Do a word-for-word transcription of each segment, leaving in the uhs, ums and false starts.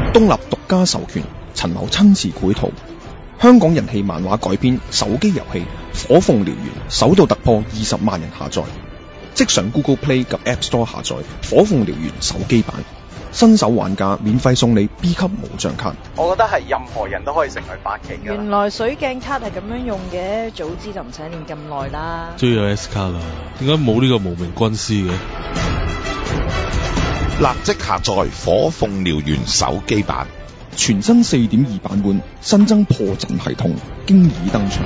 東立獨家授權，陳某親自繪圖。香港人氣漫畫改編手機遊戲《火鳳燎原》首度突破二十萬人下載，即上 Google Play 及 App Store 下載《火鳳燎原》手機版，新手玩家免費送你 B 級無障卡。 我覺得係任何人都可以成為八期㗎。 原來水鏡卡係咁樣用嘅，早知就唔使練咁耐啦。 終於有 S 卡啦，點解冇呢個無名軍師嘅？ 立即下載《火鳳燎原》手機版。 全新四點二版本，新增破陣系統，經已登場。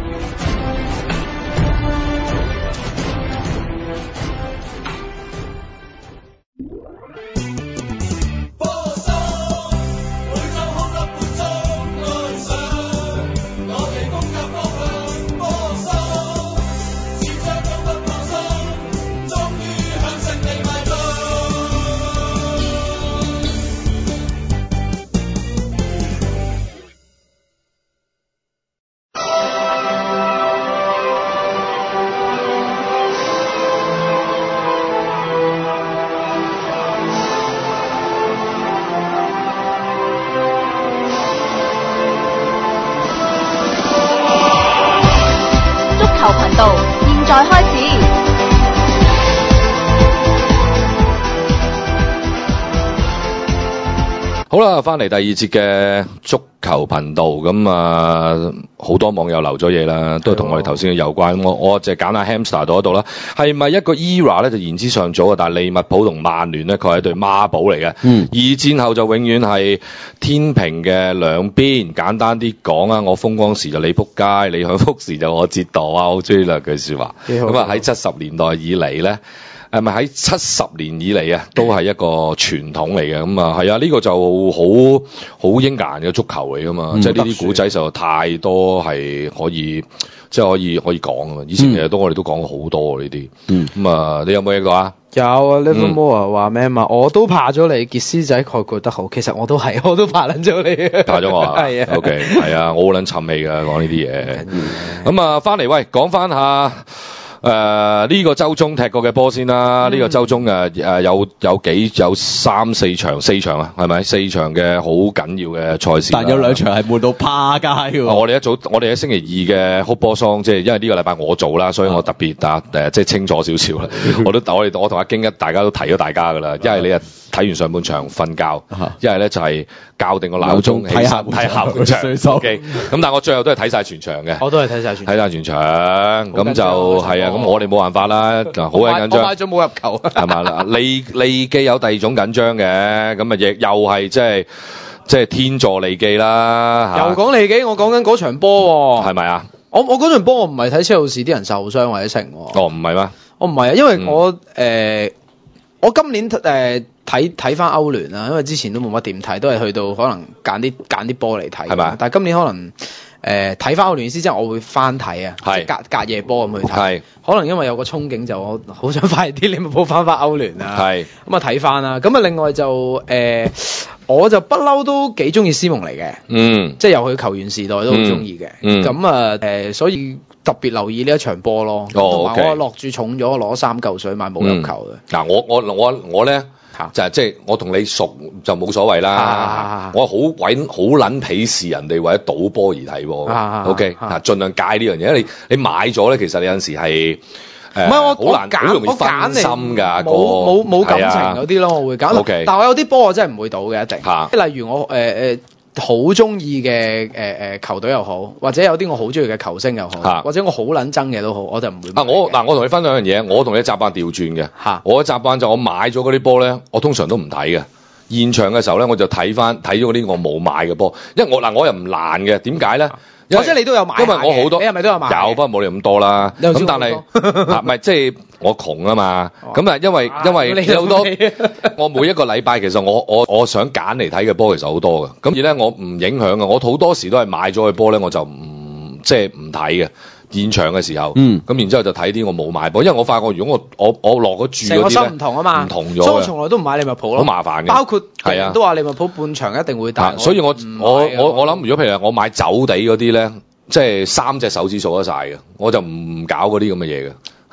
好啦，翻嚟第二節嘅足球頻道，咁啊好多網友留咗嘢啦，都係同我哋頭先嘅有關。我我淨係揀下 Hamster 度嗰度啦，係咪一個 era 咧就言之尚早啊？但係利物浦同曼聯咧，佢係對孖寶嚟嘅。嗯，二戰後就永遠係天平嘅兩邊。簡單啲講啊，我風光時就你仆街，你享福時就我折墮啊！我好中意兩句説話。咁啊喺七十年代以嚟咧。係咪喺七十年以嚟啊，都係一個傳統嚟嘅。咁啊，係啊，呢個就好好英格蘭嘅足球嚟噶嘛，嗯、即係呢啲古仔就太多係可以，即係可以可以講啊嘛。以前其實都、嗯、我哋都講過好多呢啲。嗯，咁啊，你有冇一個啊？ 有啊 Livermore 話咩嘛？我都怕咗你，傑斯仔概括得好。其實我都係，我都怕撚咗你。 怕咗我啊？係啊。OK，係啊，我好撚沉氣㗎，講呢啲嘢。咁啊，翻嚟喂，講翻下。誒呢、呃這個週中踢過嘅波先啦，呢、嗯、個週中誒誒、呃、有有幾有三四場四場啊，係咪四場嘅好緊要嘅賽事？ 但有兩場係悶到趴街喎、 啊。我哋一早我哋喺星期二嘅哭波桑，即係因為呢個禮拜我做啦，所以我特別啊誒即係清楚少少啦。我都我哋我同阿京一大家都提咗大家㗎啦，因為你啊睇完上半場瞓覺，一係咧就係校定個鬧鐘睇下睇下半場。OK， 咁但係我最後都係睇晒全場嘅。 我都係睇晒全睇晒全場，咁就係啊，咁我哋冇辦法啦，好鬼緊張。 我買咗冇入球， 係嘛啦？利利記有第二種緊張嘅，咁啊亦又係即係即係天助利記啦。 又講利記，我講緊嗰場波喎， 係咪啊？ 我我嗰場波我唔係睇車路士啲人受傷或者成喎。 哦，唔係咩？ 我唔係啊，因為我誒、嗯呃、我今年誒睇睇翻歐聯啦，因為之前都冇乜點睇，都係去到可能揀啲揀啲波嚟睇，係咪？但係今年可能。誒睇翻歐聯意思即係我會翻睇啊，是隔隔夜波咁去睇，是可能因為有個憧憬就我好想快啲利物浦翻翻歐聯啊，咁啊睇翻啦，咁啊另外就誒、呃、我就不嬲都幾中意斯蒙尼嘅，嗯，即係由佢球員時代都好中意嘅，咁啊誒所以特別留意呢一場波咯，同埋、哦 okay. 我落注重咗攞三嚿水買冇入球嘅，嗱、 嗯、我我我我咧。就係即係我同你熟就冇所謂啦，啊、我好鬼好撚鄙視人哋為咗賭波而睇波嘅 ，OK 啊，盡量戒呢樣嘢，因為你你買咗咧，其實你有陣時係誒好難好容易分心㗎， 冇冇冇感情嗰啲咯，我會揀。Okay. 但係我有啲波我真係唔會賭嘅，一定。啊、例如我誒誒。呃呃好中意嘅誒誒球隊又好，或者有啲我好中意嘅球星又好，啊、或者我好撚憎嘅都好，我就唔會買。啊， 我嗱，我同你分享樣嘢，我同你習慣調轉嘅。嚇、啊，我嘅習慣就我買咗嗰啲波咧，我通常都唔睇嘅。現場嘅時候咧，我就睇翻睇咗嗰啲我冇買嘅波，因為我嗱我又唔難嘅，點解咧？ 或者你都有買， 因為我好多， 你係咪都有買？ 有，不過冇你咁多啦。咁但係嚇，唔係即係我窮啊嘛。咁啊，因為因為有好多，我每一個禮拜其實我我我想揀嚟睇嘅波其實好多嘅。咁而咧我唔影響嘅，我好多時都係買咗嘅波咧，我就唔即係唔睇嘅。現場嘅時候，嗯，咁然之後就睇啲我冇買波，因為我發覺如果我我我落咗注嗰啲咧，成個心唔同啊嘛， 唔同咗， 所以我從來都唔買利物浦咯， 好麻煩嘅， 包括係啊，都話利物浦半場一定會打， 所以我我我我諗，如果譬如我買走地嗰啲咧，即係三隻手指數得晒嘅，我就唔搞嗰啲咁嘅嘢嘅。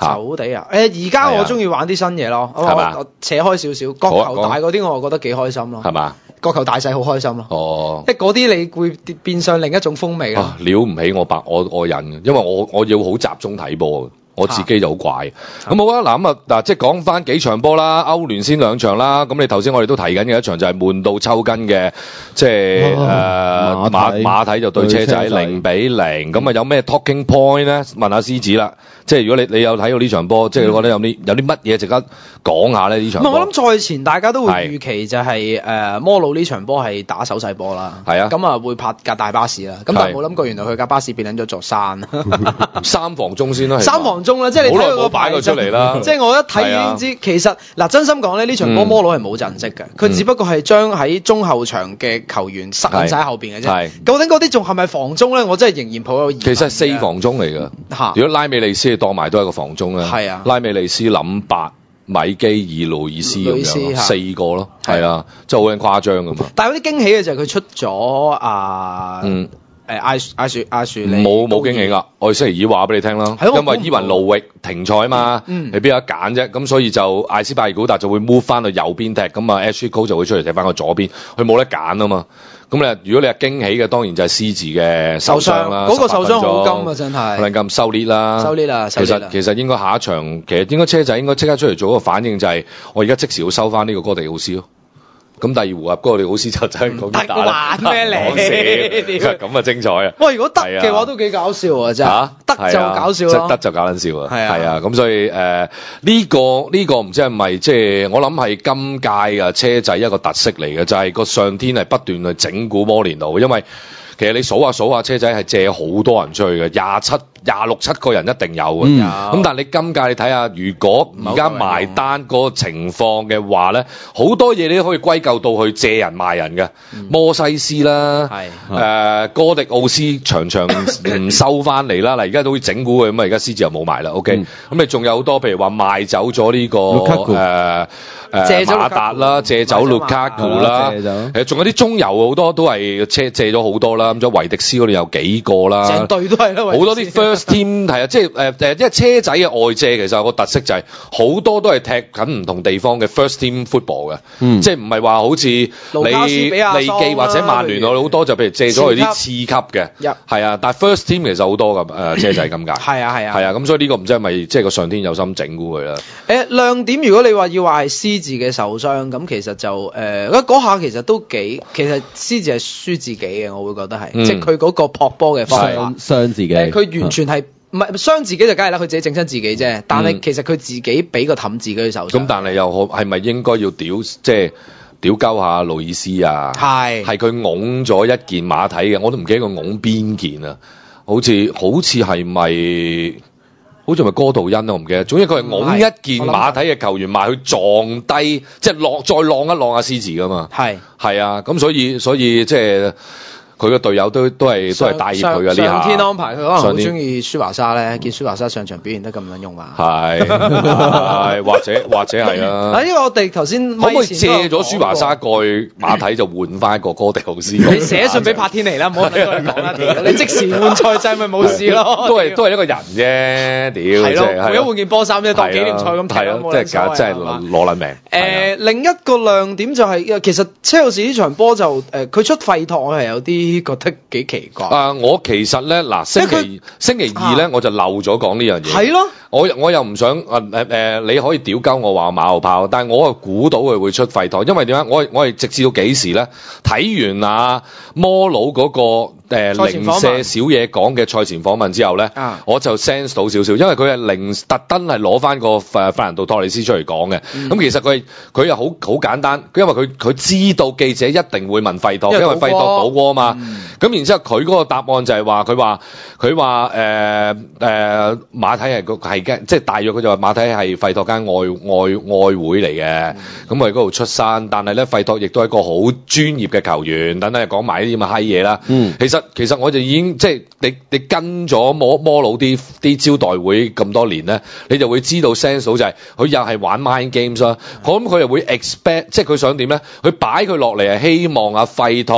走地啊！誒，而家我中意玩啲新嘢咯，我我扯開少少，角球大嗰啲我覺得幾開心咯， 係嘛？角球大細好開心咯。 哦， 即係嗰啲你會變相另一種風味啊！撩唔起我白我我癮嘅，因為我我要好集中睇波。我自己就好怪，咁好啊！嗱咁啊嗱，即係講翻幾場波啦，歐聯先兩場啦。咁你頭先我哋都提緊嘅一場就係悶到抽筋嘅，即係誒馬馬體就對車仔零比零。咁啊有咩 talking point 咧？問下獅子啦。即係如果你你有睇到呢場波，即係你覺得有啲有啲乜嘢值得講下咧？呢場波。 我諗賽前大家都會預期就係誒摩魯呢場波係打手勢波啦。 係啊。咁啊會拍架大巴士啦。咁但係冇諗過原來佢架巴士變緊咗座山。 三房中先啦。 三房中啦，即係你睇佢個擺佢出嚟啦。 即係我一睇已經知，其實嗱真心講咧，呢場波摩魯係冇陣式嘅，佢只不過係將喺中後場嘅球員塞緊晒喺後邊嘅啫。究竟嗰啲仲係咪防中咧？我真係仍然抱有疑問。 其實係四防中嚟㗎。嚇！如果拉美利斯當埋都係個防中咧。係啊。拉美利斯、林伯、米基爾、路易斯咁樣，四個咯。係啊，真係好撚誇張㗎嘛。但係有啲驚喜嘅就係佢出咗啊。嗯。誒艾艾樹艾樹你冇冇驚喜㗎，我哋星期二話俾你聽啦，因為伊雲路域停賽嘛，你邊有得揀啫？咁所以就艾斯巴爾古達就會 move 翻去右邊踢，咁啊 Ashley Cole 就會出嚟踢翻個左邊，佢冇得揀啊嘛。咁你如果你係驚喜嘅，當然就係獅子嘅受傷啦， 嗰個受傷好金啊，真係， 可能咁收裂啦， 收裂啦， 其實其實應該下一場，其實應該車仔應該即刻出嚟做一個反應，就係我而家即時要收翻呢個哥迪奧斯咯。咁第二回合嗰個你好似就真係講啲打啦， 咩嚟？ 咁啊精彩啊！ 喂，如果得嘅話都幾搞笑啊！真係得就搞笑咯， 得就搞撚笑啊！係啊，咁所以誒呢個呢個唔知係咪即係我諗係今屆啊車仔一個特色嚟嘅，就係個上天係不斷去整蠱摩連奴，因為其實你數下數下車仔係借好多人出去嘅，廿七廿六七個人一定有嘅。咁、嗯、但係你今屆你睇下，如果而家埋單個情況嘅話咧，好多嘢你都可以歸咎到去借人賣人嘅。嗯、摩西斯啦，誒、呃、哥迪奧斯場場唔收翻嚟啦，嗱而家都會整蠱佢，咁啊而家獅子又冇埋啦。OK，咁、嗯、你仲有好多譬如話賣走咗呢、這個誒。誒馬達啦，借走盧卡庫啦，誒仲有啲中游好多都係借借咗好多啦，咁咗維迪斯嗰度有幾個啦， 成隊都係啦， 好多啲 first team 係啊，即係誒誒，因為車仔嘅外借其實有個特色就係好多都係踢緊唔同地方嘅 first team football 嘅，即係唔係話好似你利記或者曼聯好多就譬如借咗佢啲次級嘅，係啊，但係 first team 其實好多㗎誒車仔咁解， 係啊係啊， 係啊，咁所以呢個唔知係咪即係個上天有心整蠱佢啦？ 誒亮點如果你話要話係獅子嘅受傷，咁其實就誒嗰下其實都幾，其實獅子係輸自己嘅，我會覺得係，嗯、即係佢嗰個撲波嘅方法傷傷自己， 佢、呃、完全係唔係傷自己就梗係啦，佢自己整親自己啫。但係其實佢自己俾個氹自己去受傷。咁、 嗯、但係又好係咪應該要屌即係屌鳩下路易斯啊？係係佢擁咗一件馬體嘅，我都唔記得佢擁邊件啊，好似好似係咪？好似係咪哥杜恩啊？我唔記得。總之佢係擁一件馬體嘅球員埋去撞低，即係落再浪一浪下獅子噶嘛。係係啊，咁所以所以即係佢嘅隊友都都係都係帶熱佢嘅呢下。 上天安排佢可能好中意舒華沙咧，見舒華沙上場表現得咁撚用嘛。係係或者或者係啦。 啊，因為我哋頭先可唔可以借咗舒華沙過去馬體就換翻一個哥迪奧斯？ 你寫信俾柏天尼啦，唔好等佢講啦。你即時換賽制咪冇事咯。 都係都係一個人啫，屌！係咯， 換一換件波衫啫，當紀念賽咁睇咯，冇真係假，真係攞攞撚命。 誒，另一個亮點就係其實車路士呢場波就誒，佢出費托我係有啲覺得幾奇怪。啊， 我其實咧嗱，星期星期二咧我就漏咗講呢樣嘢。 係咯。 我我又唔想誒誒誒，你可以屌鳩我話馬後炮，但係我係估到佢會出費托，因為點解？我我係直至到幾時咧？睇完啊摩佬嗰個。誒零舍少嘢講嘅賽前訪問之後咧，啊、我就 sense 到少少，因為佢係零特登係攞翻個誒法蘭道托利斯出嚟講嘅。咁、嗯、其實佢佢又好好簡單，因為佢佢知道記者一定會問費托，因為費托倒戈嘛。咁、嗯、然之後佢嗰個答案就係話，佢話佢話誒誒馬體係個係嘅，即係大約佢就話馬體係費托間外外外會嚟嘅。咁我喺嗰度出山，但係咧費托亦都係一個好專業嘅球員。等等講埋呢啲咁嘅閪嘢啦。嗯、其實。其實我就已經即係你你跟咗摩摩佬啲啲招待會咁多年咧，你就會知道 sense 到就係佢又係玩 mind games 啦。我諗佢又會 expect，即係佢想點咧？佢擺佢落嚟係希望阿費托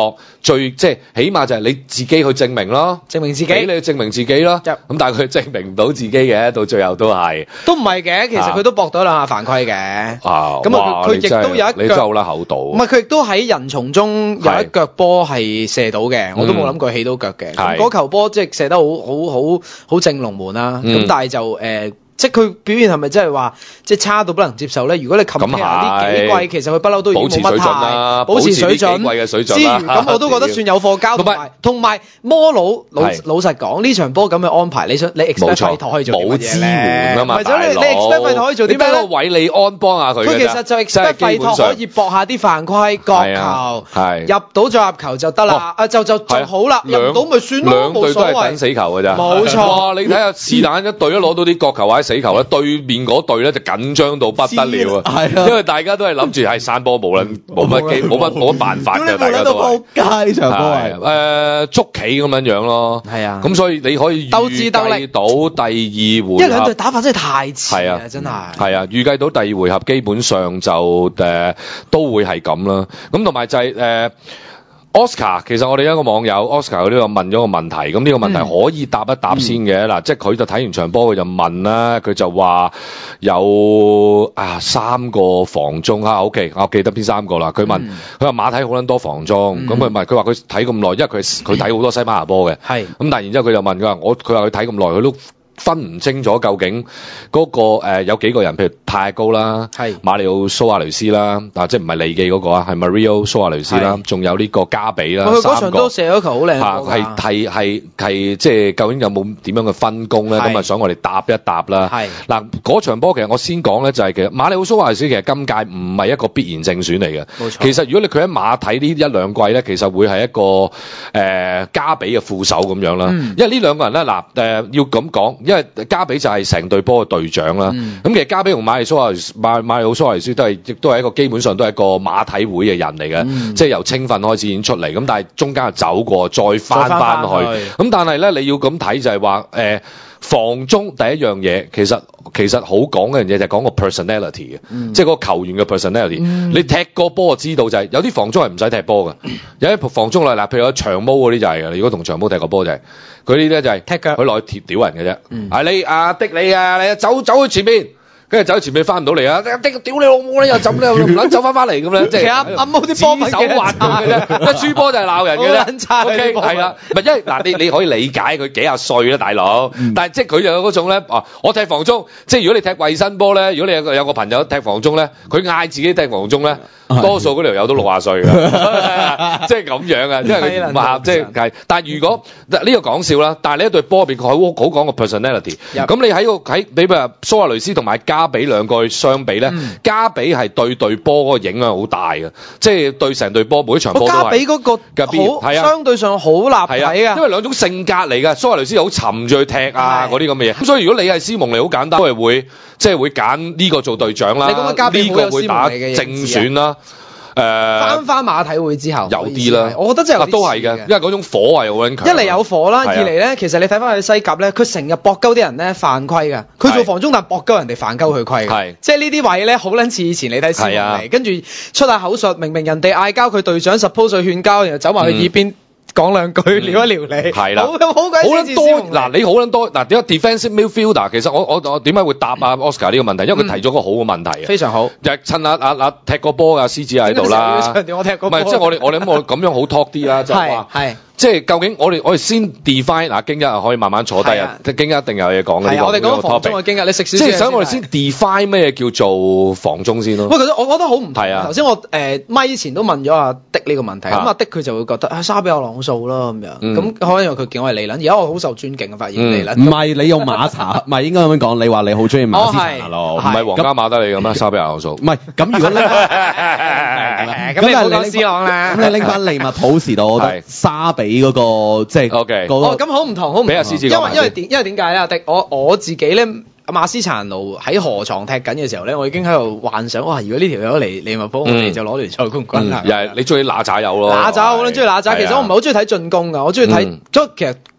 最即係起碼就係你自己去證明咯， 證明自己， 俾你去證明自己咯。咁、嗯、但係佢證明唔到自己嘅，到最後都係都唔係嘅，其實佢都搏到兩下犯規嘅。 啊， 咁啊，佢亦都有一腳， 你真係好啦口度。 唔係佢亦都喺人從中有一腳波係射到嘅，我都冇諗過起到腳嘅。嗰球波即係射得好好好好正龍門啦。咁、嗯、但係就誒。呃即係佢表現係咪真係話即係差到不能接受咧？如果你冚呢幾季，其實佢不嬲都已經冇乜太保持水準嘅水準之餘，咁我都覺得算有貨交。同埋同埋摩佬老老實講，呢場波咁嘅安排，你想你 expect 費陀可以做啲乜嘢咧？冇支援啊嘛，大佬。你 expect 費陀可以做啲咩咧？韋利安幫下佢。佢其實就 expect 費陀可以搏下啲犯規角球，入到再入球就得啦。啊就就就好啦，入唔到咪算咯， 兩隊都係等死球㗎咋。冇錯，你睇下是但一隊都攞到啲角球或者死球咧，對面嗰隊咧就緊張到不得了啊！因為大家都係諗住係散波，無論冇乜機，冇乜冇乜辦法嘅，大家都係。撲街呢場波係誒捉棋咁樣樣咯。係啊，咁所以你可以預計到第二回合，因為兩隊打法真係太似啊，真係。係啊，預計到第二回合基本上就誒都會係咁啦。咁同埋就係誒。Oscar 其實我哋一個網友 Oscar 佢都有問咗個問題，咁呢個問題可以答一答先嘅嗱，嗯、即係佢就睇完場波佢就問啦，佢就話有啊三個防中啊 ，OK， 我記得邊三個啦。佢問佢話、嗯、馬體好撚多防中，咁佢問佢話佢睇咁耐，因為佢佢睇好多西班牙波嘅，係咁、嗯，但係然之後佢就問佢話我佢話佢睇咁耐，佢都分唔清楚究竟嗰、那個誒、呃、有幾個人，譬如太高啦，係馬里奧蘇亞雷斯啦，啊即係唔係利記嗰個啊，係 Mario 蘇亞雷斯啦，仲有呢個加比啦，佢嗰場都射咗球好靚，係係係係即係究竟有冇點樣嘅分工咧？咁啊想我哋答一答啦。係嗱嗰場波其實我先講咧就係、是、其實馬里奧蘇亞雷斯其實今屆唔係一個必然正選嚟嘅，冇錯。其實如果你佢喺馬體呢一兩季咧，其實會係一個誒、呃、加比嘅副手咁樣啦，嗯、因為呢兩個人咧嗱誒要咁講。因為加比就係成隊波嘅隊長啦，咁、嗯、其實加比同馬里蘇亞馬馬里奧蘇亞雷斯都係亦都係一個基本上都係一個馬體會嘅人嚟嘅，嗯、即係由青訓開始已經出嚟，咁但係中間又走過再翻翻去，咁但係咧你要咁睇就係話誒防中第一樣嘢其實其實好講嘅樣嘢就係講個 personality 嘅，嗯、即係個球員嘅 personality、嗯。你踢個波就知道就係、是、有啲防中係唔使踢波嘅，有啲防中啦嗱，譬如有長毛嗰啲就係、是、嘅，如果同長毛踢個波就係、是。佢呢啲咧就係踢腳，佢落去貼屌人嘅啫。嗯、啊你啊的你啊，你走走去前邊，跟住走去前邊翻唔到嚟啊！的屌你老母咧，又走咧，唔撚走翻翻嚟咁咧，即係暗暗啲波手滑嘅啫。一輸波就係鬧人嘅啫。O K 係啦，唔係因為嗱你你可以理解佢幾廿歲啦，大佬。嗯、但係即係佢就有嗰種咧，啊我踢防中，即係如果你踢衞生波咧，如果你有個有個朋友踢防中咧，佢嗌自己踢防中咧。多數嗰條友都六廿歲嘅，即係咁樣啊！因為佢唔合，即係，但係如果呢、呢個講笑啦，但係你一隊波入邊佢好好講個 personality。咁你喺個喺比如話蘇亞雷斯同埋加比兩個相比咧，嗯、加比係對隊波嗰個影響好大嘅，即係對成隊波每一場波都係。加比嗰個好相對上好立體啊，因為兩種性格嚟嘅。蘇亞雷斯好沉住去踢啊嗰啲咁嘅嘢，咁所以如果你係斯蒙尼好簡單，都係會即係會揀呢個做隊長啦，呢個會打正選啦。誒翻翻馬體會之後有啲啦，我覺得真係都係嘅，因為嗰種火係好撚強。一嚟有火啦，二嚟咧，其實你睇翻佢西甲咧，佢成日搏鳩啲人咧犯規㗎，佢做防中但係搏鳩人哋犯鳩佢規嘅，即係呢啲位咧好撚似以前你睇斯蒙尼，跟住出下口述，明明人哋嗌交，佢隊長 suppose 去勸交，然後走埋去耳邊。講兩句撩一撩你，係啦，好好鬼好撚多嗱，你好撚多嗱，點解 defensive midfielder 其實我我我點解會答啊 Oscar 呢個問題？因為佢提咗個好嘅問題，非常好，就係趁阿阿阿踢個波嘅獅子喺度啦，我踢個波，唔係即係我哋我哋諗我咁樣好 talk 啲啦，就係話係。即係究竟我哋我哋先 define 嗱，京一可以慢慢坐低啊，京一一定有嘢講嘅。係啊，我哋講防中嘅京一，你食少少。即係想我哋先 define 咩叫做防中先咯。不過其實我覺得好唔同。係啊，頭先我誒咪前都問咗阿的呢個問題，咁阿的佢就會覺得啊沙比奧朗素咯咁樣，咁可能因為佢見我係利撚，而家我好受尊敬嘅發現利撚。唔係你用馬查，唔係應該咁樣講，你話你好中意馬斯查咯，唔係皇家馬德里咁咩？沙比奧朗素。唔係咁如果咧，咁你唔好講 C 朗啦，咁你拎翻利物浦時度，我覺得沙比。俾嗰個即係 OK，哦咁好唔同，好唔同。因為因為點因為點解咧？阿迪我我自己咧，馬斯查奴喺河床踢緊嘅時候咧，我已經喺度幻想，哇！如果呢條友嚟利物浦，我哋就攞聯賽冠軍啦。又係你中意揦渣友咯？揦渣我好撚中意揦渣。其實我唔係好中意睇進攻㗎，我中意睇。即其實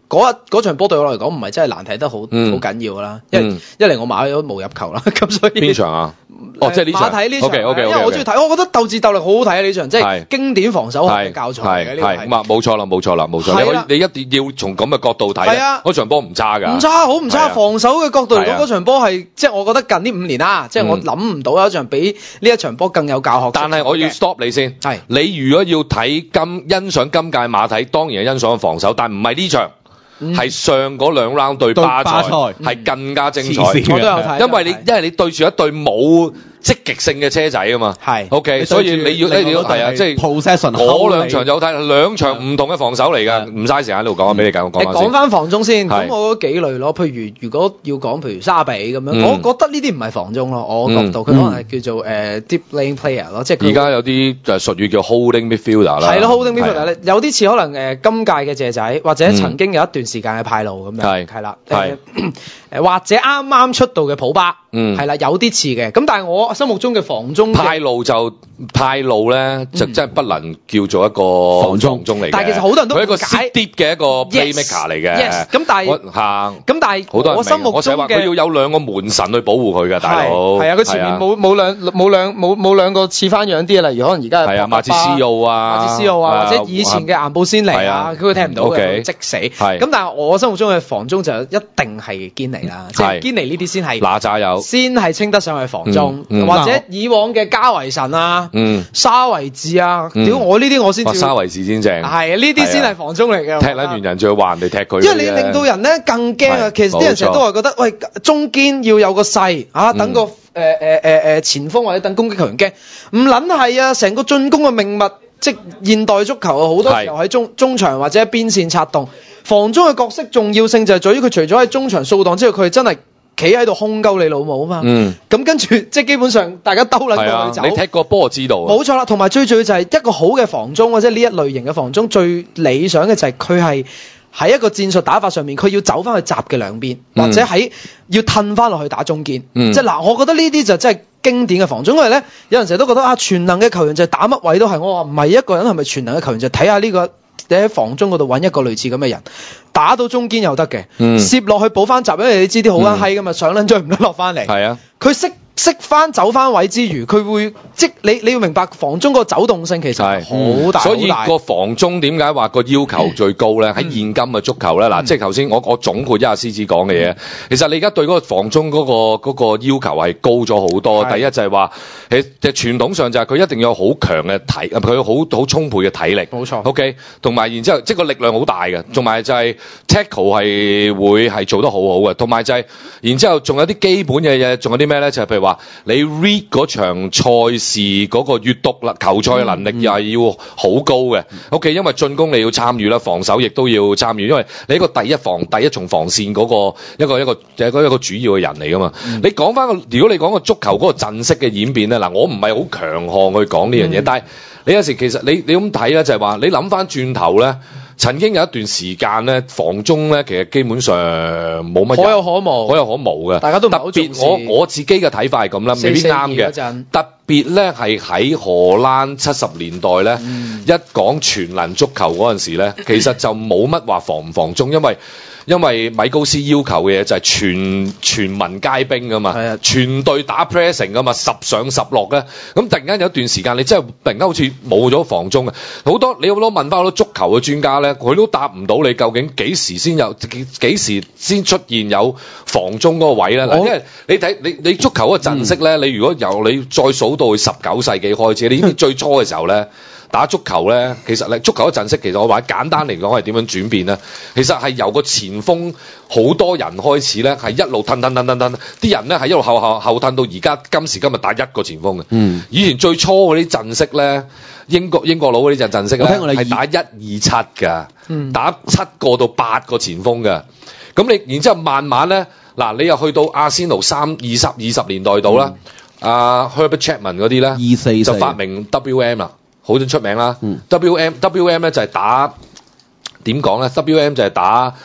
嗰日嗰場波對我嚟講唔係真係難睇得好好嗯緊要啦，因為嗯一嚟我買咗冇入球啦，咁所以邊場啊？哦，即係呢場。 馬體呢場 OK OK 因 OK。 為我中意睇，我覺得鬥智鬥力好好睇啊！呢場即係係經典防守學嘅教材嚟嘅呢個係。 係咁啊，冇錯啦，冇錯啦，冇錯。你可係啦以你一定要從咁嘅角度睇。 係啊嗰場波唔差㗎。 唔差，好唔差。 係啊防守嘅角度嚟係啊講，嗰場波係即係我覺得近呢五年啦，即係我諗唔到有一場比呢一場波更有教學。 但係我要 stop 你先。 係你如果要睇今欣賞今屆馬體，當然係欣賞防守，但唔係呢場。係上嗰兩 round 對巴塞，係更加精彩。 我都有睇， 因為你因為你對住一隊冇積極性嘅車仔啊嘛。係 OK，所以你要你要係啊，即係 possession。 我兩場有睇，兩場唔同嘅防守嚟㗎，唔嘥時間喺度講，俾你講講講翻防中先，咁係我覺得幾類咯。譬如如果要講，譬如沙比咁樣， 嗯我覺得呢啲唔係防中咯，我角度佢可能係叫做誒 deep lane player 咯，即係佢而家有啲就術語叫 holding midfielder 啦。 係咯，holding midfielder 咧，有啲似可能誒今屆嘅謝仔，或者曾經有一段時間嘅派路咁樣， 係係啦， 係誒或者啱啱出道嘅普巴， 嗯係啦，有啲似嘅。咁但係我心目中嘅防中嘅派路就派路咧，就真係不能叫做一個防中嚟嘅。 但係其實好多人都佢係一個誤解 sit deep 嘅一個 playmaker 嚟嘅。 Yes，咁但係我嚇咁但係好多人我心目我成日話中嘅佢要有兩個門神去保護佢嘅，大佬。 係啊，佢前面冇冇兩冇兩冇冇兩個似翻樣啲嘅，例如可能而家係啊，馬茲斯奧啊， 馬茲斯奧啊，或者以前嘅顏布仙尼係啊，佢都聽唔到嘅， OK 即死。 係咁但係我心目中嘅防中就一定係堅尼啦，即係堅尼呢啲先係哪吒有， 先係稱得上去防中， 嗯嗯或者以往嘅加維神啊、 嗯， 沙維治啊， 嗯屌我呢啲我先至哇沙維士先正， 係啊，呢啲先係防中嚟嘅。 踢撚完人仲要話人哋踢佢， 因為你令到人咧更驚啊！ 係其實啲人成日都話覺得，喂，中堅要有個勢啊，等個誒誒誒誒前鋒或者等攻擊球員驚，唔撚係啊！成個進攻嘅命脈，即係現代足球啊，好多時候喺中中場或者邊線策動，防中嘅角色重要性就係在於佢除咗喺中場掃檔之外，佢真係企喺度空鳩你老母啊嘛。 嗯， 咁跟住即係基本上大家兜撚過去走。 你踢過波就知道啊。 冇錯啦，同埋最重要就係一個好嘅防中或者呢一類型嘅防中，最理想嘅就係佢係喺一個戰術打法上面，佢要走翻去閘嘅兩邊， 嗯或者喺要褪翻落去打中堅。 嗯即係嗱，我覺得呢啲就真係經典嘅防中，因為咧有人成日都覺得啊，全能嘅球員就係打乜位都係。我話唔係，一個人係咪全能嘅球員就睇下呢個你喺防中嗰度揾一個類似咁嘅人，打到中堅又得嘅， 嗯攝落去補翻閘，因為你知啲好撚閪噶嘛，上撚追唔得落翻嚟。 係啊， 佢識識翻走翻位之餘，佢會即你你要明白防中個走動性其實係好大， 所以好大個防中點解話個要求最高咧？喺現今嘅足球咧，嗱，即係頭先我我總括一下獅子講嘅嘢。其實你而家對嗰個防中嗰個嗰個要求係高咗好多。第一就係話，誒即係傳統上就係佢一定要有好強嘅體，佢好好充沛嘅體力。 冇錯。 OK，同埋然之後即係個力量好大嘅，同埋就係 tackle 係會係做得好好嘅，同埋就係然之後仲有啲基本嘅嘢，仲有啲咩咧？就係譬如話你 read 嗰場賽事嗰個閱讀啦，球賽嘅能力又係要好高嘅。OK，因為進攻你要參與啦，防守亦都要參與，因為你一個第一防第一重防線嗰個一個一個一個一個主要嘅人嚟噶嘛。你講翻個，如果你講個足球嗰個陣式嘅演變咧，嗱，我唔係好強項去講呢樣嘢，但係你有時其實你你咁睇咧，就係話你諗翻轉頭咧。曾經有一段時間咧，防中咧其實基本上冇乜人， 可有可無， 可有可無嘅。 大家都唔係特好重視別我我自己嘅睇法係咁啦，未必啱嘅。 四四二嗰陣特別咧係喺荷蘭七十年代咧， 嗯一講全能足球嗰陣時咧，其實就冇乜話防唔防中，因為因為米高斯要求嘅嘢就係全全民皆兵噶嘛，全隊打 pressing 噶嘛，十上十落嘅。咁突然間有一段時間，你真係突然間好似冇咗防中嘅，好多你好多問翻好多足球嘅專家咧，佢都答唔到你究竟幾時先有幾幾時先出現有防中嗰個位咧？嗱，因為你睇你你足球嗰個陣式咧，你如果由你再數到去十九世紀開始，你知唔知最初嘅時候咧？打足球咧，其實咧足球嘅陣式，其實我話簡單嚟講係點樣轉變咧？其實係由個前鋒好多人開始咧，係一路褪褪褪褪褪，啲人咧係一路後後後褪到而家今時今日打一個前鋒嘅。嗯，以前最初嗰啲陣式咧，英國英國佬嗰啲陣陣式咧係打一二七㗎， 嗯、 打七個到八個前鋒嘅。咁你然之後慢慢咧，嗱你又去到阿仙奴三二十二十年代度啦，阿 Herbert Chapman 嗰啲咧， 二四就發明 W M 啦。好出名啦、嗯、，W M W M 咧就係打點講咧 ？W M 就係打誒、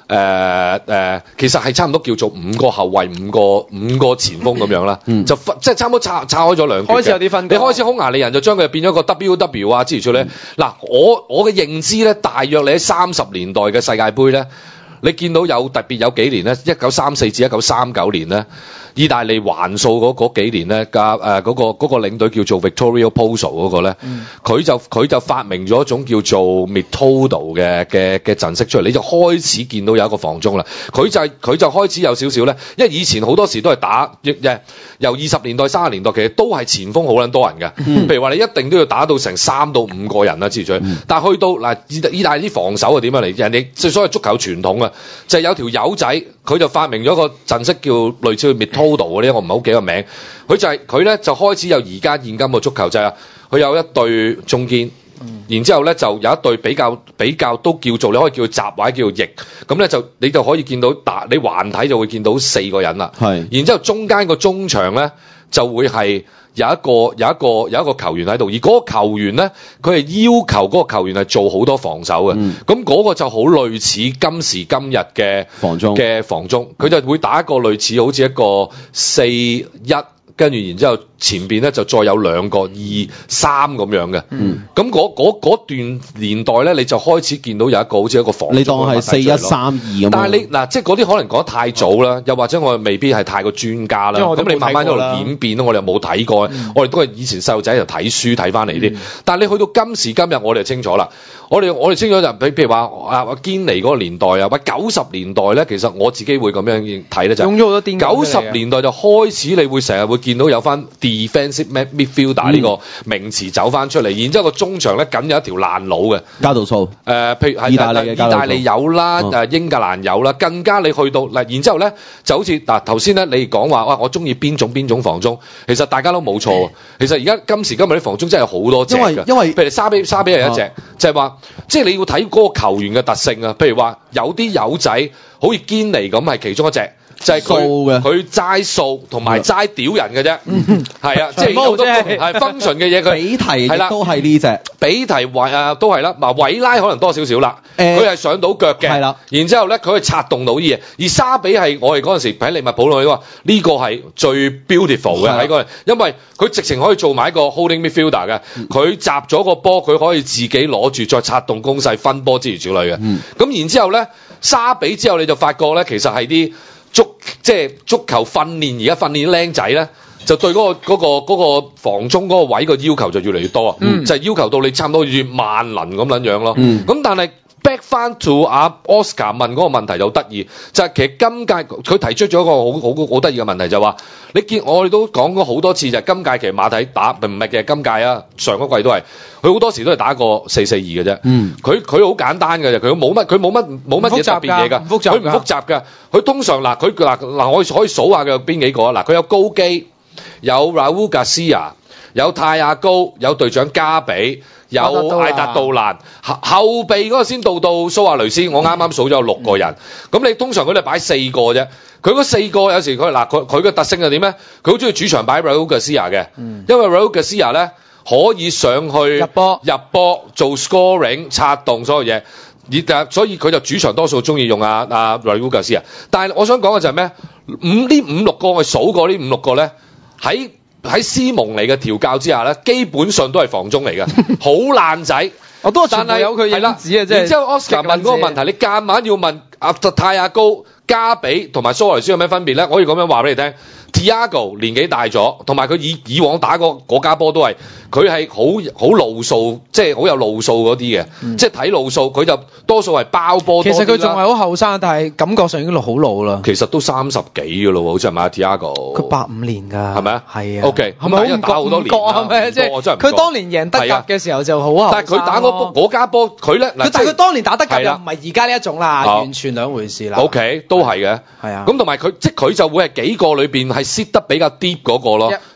誒誒，其實係差唔多叫做五個後衞、五個五個前鋒咁樣啦， 嗯、 就即係差唔多拆拆開咗兩橛嘅。 開始有啲分。 你開始匈牙利人就將佢變咗個 W W 啊之類咧。嗱、嗯，我我嘅認知咧，大約你喺三十年代嘅世界盃咧，你見到有特別有幾年咧，一九三四至一九三九年咧。意大利橫掃嗰嗰幾年咧，加誒嗰個嗰、嗰個領隊叫做 Vittorio Pozzo 嗰個咧，佢、嗯、就佢就發明咗一種叫做 Metodo 嘅嘅嘅陣式出嚟，你就開始見到有一個防中啦。佢就佢就開始有少少咧，因為以前好多時都係打，由二十年代、三十年代其實都係前鋒好撚多人嘅，嗯、譬如話你一定都要打到成三到五個人啦之類。嗯、但係去到嗱意意大利啲防守係點樣嚟？人哋即係所謂足球傳統啊，就係、是、有條友仔佢就發明咗個陣式叫類似 Metodo。嗰啲我唔係好記個名，佢就係佢咧就開始有而家現今嘅足球就係、是、佢有一對中堅，嗯、然之後咧就有一對比較比較都叫做你可以叫佢閘位叫做翼，咁咧就你就可以見到打你橫睇就會見到四個人啦，係，然之後中間個中場咧就會係有一個有一個有一個球員喺度，而嗰個球員咧佢係要求嗰個球員係做好多防守嘅，咁嗰、嗯、個就好類似今時今日嘅防中嘅防中，佢就會打一個類似好似一個四一。跟住然之後前邊咧就再有兩個二三咁樣嘅，咁嗰嗰段年代咧你就開始見到有一個好似一個防，你當係四一三二咁。但係你嗱，即係嗰啲可能講得太早啦，又或者我未必係太過專家啦。咁你慢慢一路演變咯，我哋又冇睇過，嗯、我哋都係以前細路仔就睇書睇翻嚟啲。嗯、但係你去到今時今日，我哋就清楚啦。我哋我哋清楚就譬譬如話啊阿堅尼嗰個年代啊，或九十年代咧，其實我自己會咁樣睇咧就用咗好多電。九十年代就開始你會成日會見到有翻 defensive midfielder 呢個名詞走翻出嚟，然之後個中場咧僅有一條爛佬嘅加度數。誒、呃，譬如係意大利嘅加度數，意大利有啦，誒、哦、英格蘭有啦，更加你去到嗱，然之後咧就好似嗱頭先咧你講話哇，我中意邊種邊種防中，其實大家都冇錯。其實而家今時今日啲防中真係好多隻㗎，因為因為譬如沙比沙比係一隻，啊、就係話即係你要睇嗰個球員嘅特性啊。譬如話有啲友仔好似堅尼咁係其中一隻。就係佢佢齋掃同埋齋屌人嘅啫，係啊，即係好多係 function 嘅嘢。佢比提係啦，都係呢隻比提維啊，都係啦。嗱，韋拉可能多少少啦，佢係上到腳嘅，係啦。然之後咧，佢係策動到啲嘢。而沙比係我哋嗰陣時喺利物浦度話，呢個係最 beautiful 嘅喺嗰陣，因為佢直情可以做埋一個 holding midfielder 嘅，佢集咗個波，佢可以自己攞住再策動攻勢分波之類之類嘅。咁然之後咧，沙比之後你就發覺咧，其實係啲。足即係足球訓練，而家訓練啲僆仔咧，就對嗰、嗰個嗰、嗰個嗰個防中嗰個位個要求就越嚟越多啊！嗯、就係要求到你差唔多越萬能咁樣樣咯。咁、嗯、但係 back 翻 to 阿 Oscar 問嗰個問題就得意，就係、是、其實今屆佢提出咗一個好好好得意嘅問題，就係、是、話你見我哋都講過好多次，就係、是、今屆其實馬體打唔係嘅今屆啊，上個季都係。佢好多時都係打個四四二嘅啫，佢佢好簡單嘅啫，佢冇乜佢冇乜冇乜嘢特別嘢㗎，佢唔複雜㗎，佢通常嗱佢嗱嗱我可以數下佢有邊幾個啊？嗱，佢有高基，有 Raul Garcia， 有泰亞高，有隊長加比，有艾達杜蘭，後後備嗰個先到到蘇亞雷斯，我啱啱數咗有六個人，咁、嗯、你通常佢哋擺四個啫，佢嗰四個有時佢嗱佢佢嘅特性係點咧？佢好中意主場擺 Raul Garcia 嘅，嗯、因為 Raul Garcia 咧。可以上去入波入波做 scoring 策動所有嘢，而所以佢就主場多數中意用阿阿 Raul Garcia。但係我想講嘅就係咩？五呢五六個我數過呢五六個咧，喺喺斯蒙尼嘅調教之下咧，基本上都係防中嚟嘅，好爛仔。我都但係有佢影子啊，即係。然之後 Oscar 問嗰個問題，你夾硬要問阿泰亞高、加比同埋蘇萊斯有咩分別咧？我可以咁樣話俾你聽。Tiago 年紀大咗，同埋佢以以往打過嗰家波都係佢係好好路數，即係好有路數嗰啲嘅，嗯、即係睇路數佢就多數係包波。其實佢仲係好後生，但係感覺上已經好老啦。其實都三十幾㗎咯喎，好似係咪 Tiago？佢八五年㗎，係咪啊？係啊。OK，係咪好唔打好多年啊？即係佢當年贏德甲嘅時候就好後生。但係佢打嗰波嗰家波，佢咧嗱，但係佢當年打德甲又唔係而家呢一種啦，哦、完全兩回事啦。OK， 都係嘅。係啊。咁同埋佢即係佢就會係幾個裏邊係 sit 得比較 deep 嗰個咯，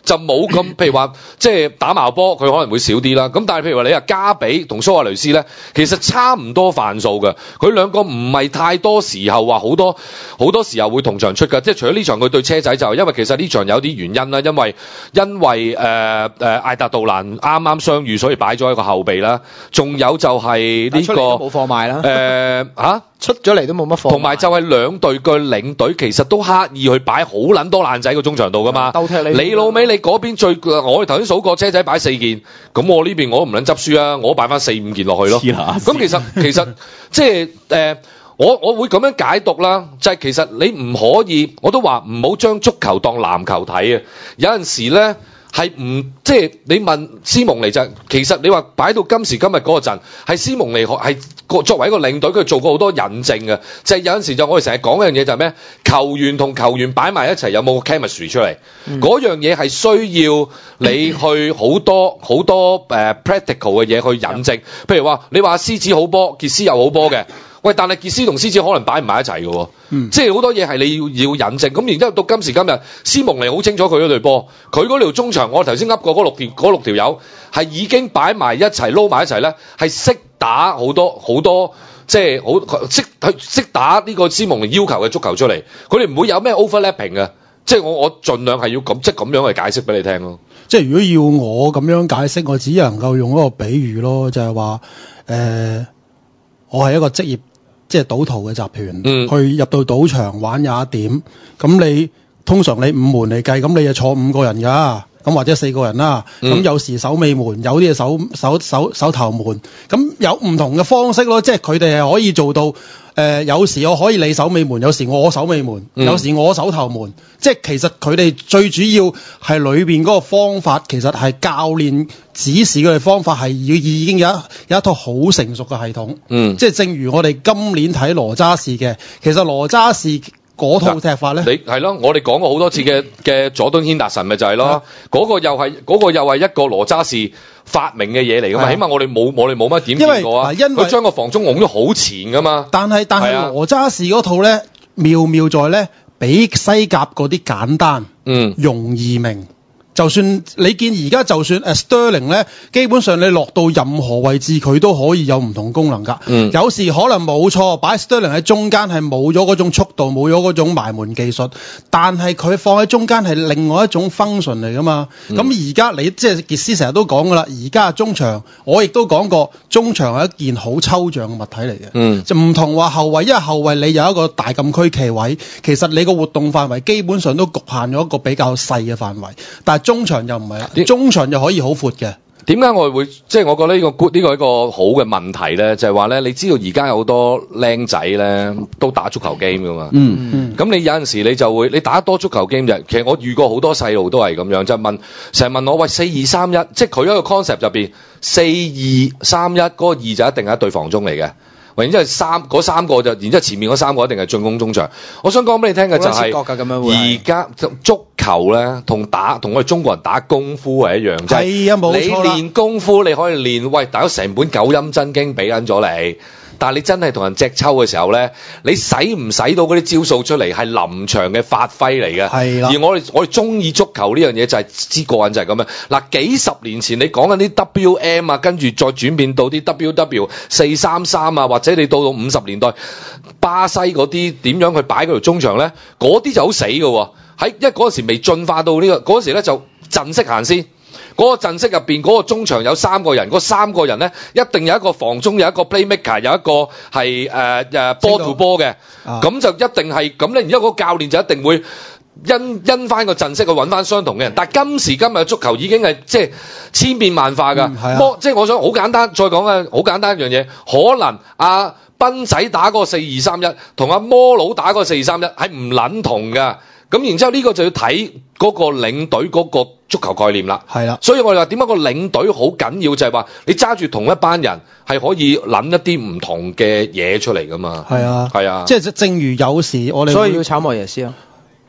就冇咁，譬如話即係打矛波，佢可能會少啲啦。咁但係譬如話你話加比同蘇亞雷斯咧，其實差唔多範數嘅。佢兩個唔係太多時候話好多好多時候會同場出嘅。即係除咗呢場佢對車仔就因為其實呢場有啲原因啦，因為因為誒誒、呃呃、艾達杜蘭啱啱相遇，所以擺咗一個後備啦。仲有就係呢、這個冇貨賣啦。 誒嚇出咗嚟都冇乜貨。 同埋就係兩隊嘅領隊其實都刻意去擺好撚多爛仔個中場度噶嘛。鬥踢你，你老味你嗰邊最我哋頭先數過車仔擺四件，咁我呢邊我都唔撚執輸啊，我擺翻四五件落去咯。咁其實其實即係誒，我我會咁樣解讀啦，就係、是、其實你唔可以，我都話唔好將足球當籃球睇啊。有陣時咧。係唔即係你問斯蒙尼就其實你話擺到今時今日嗰個陣係斯蒙尼係作為一個領隊佢做過好多引證嘅，就係、是、有陣時就我哋成日講一樣嘢就係咩球員同球員擺埋一齊有冇 chemistry 出嚟，嗰、嗯、樣嘢係需要你去好多好多誒、uh, practical 嘅嘢去引證，譬如話你話獅子好波，傑斯又好波嘅。喂，但係傑斯同獅子可能擺唔埋一齊嘅喎，嗯、即係好多嘢係你要要引證。咁然之後到今時今日，斯蒙尼好清楚佢嗰隊波，佢嗰條中場，我頭先噏過嗰六條嗰六條友係已經擺埋一齊撈埋一齊咧，係識打好多好多，即係好識去識打呢個斯蒙尼要求嘅足球出嚟。佢哋唔會有咩 overlapping 嘅，即係我我盡量係要咁即係咁樣去解釋俾你聽咯。 即係如果要我咁樣解釋，我只能夠用一個比喻咯，就係話誒，我係一個職業。即係賭徒嘅集團，嗯、去入到賭場玩廿一點，咁你通常你五門嚟計，咁你就坐五個人㗎，咁或者四個人啦，咁、嗯、有時守尾門，有啲係守守守守頭門，咁有唔同嘅方式咯，即係佢哋係可以做到。誒、呃、有時我可以你守尾門，有時我守尾門，嗯、有時我守頭門，即係其實佢哋最主要係裏邊嗰個方法，其實係教練指示佢哋方法係已已經有一有一套好成熟嘅系統。嗯，即係正如我哋今年睇羅渣士嘅，其實羅渣士嗰套踢法咧， 你係咯，我哋講過好多次嘅嘅佐敦軒達臣咪就係咯，嗰、嗯、個又係嗰、嗰個又係一個羅渣士發明嘅嘢嚟噶嘛，起碼我哋冇我哋冇乜點見過啊！佢將個防中拱咗好前噶嘛。但係但係羅渣士嗰套咧妙妙在咧，比西甲嗰啲簡單，嗯，容易明。就算你見而家就算誒 Sterling 咧，基本上你落到任何位置佢都可以有唔同功能㗎。嗯，有時可能冇錯，擺 Sterling 喺中間係冇咗嗰種速度，冇咗嗰種埋門技術，但係佢放喺中間係另外一種 function 嚟㗎嘛。咁而家你即係傑斯成日都講㗎啦，而家中場我亦都講過，中場係一件好抽象嘅物體嚟嘅。嗯，就唔同話後衞，因為後衞你有一個大禁區企位，其實你個活動範圍基本上都局限咗一個比較細嘅範圍，但係中場又唔係啦，中場就可以好闊嘅。點解我會即係我覺得呢個 good 呢個係一個好嘅問題咧？就係話咧，你知道而家有好多僆仔咧都打足球 game 噶嘛？嗯嗯。咁你有陣時你就會你打得多足球 game 就其實我遇過好多細路都係咁樣，就問成日問我喂四二三一，即係佢一個 concept 入邊四二三一嗰個二就一定係一對防中嚟嘅。然之後三嗰三個就，然之後前面嗰三個一定係進攻中場。我想講俾你聽嘅就係、是，而家足球咧同打同我哋中國人打功夫係一樣，就係、是、你練功夫你可以練，喂，大家成本九陰真經俾緊咗你。但係你真係同人隻抽嘅時候咧，你使唔使到嗰啲招數出嚟係臨場嘅發揮嚟嘅。係啦。而我哋我哋中意足球呢樣嘢就係知個人就係咁樣。嗱，幾十年前你講緊啲 W M 啊，跟住再轉變到啲 W W 四三三啊，或者你到到五十年代巴西嗰啲點樣去擺嗰條中場咧，嗰啲就好死㗎喎。喺因為嗰陣時未進化到呢、這個，嗰陣時咧就陣式行先。嗰個陣式入邊嗰個中場有三個人，嗰三個人咧一定有一個防中，有一個 playmaker， 有一個係誒誒波 to 波嘅，咁就一定係咁咧。然之後嗰個教練就一定會因因翻個陣式去揾翻相同嘅人。但係今時今日嘅足球已經係即係千變萬化㗎。嗯啊、即係我想好簡單再講嘅好簡單一樣嘢，可能阿斌仔打嗰個四二三一，同阿摩佬打嗰個四二三一係唔撚同㗎。咁然之後呢個就要睇嗰個領隊嗰個足球概念啦。係啦，所以我哋話點解個領隊好緊要，就係話你揸住同一班人係可以諗一啲唔同嘅嘢出嚟噶嘛。係啊，係啊，即係正如有時我哋所以要炒莫耶斯啊。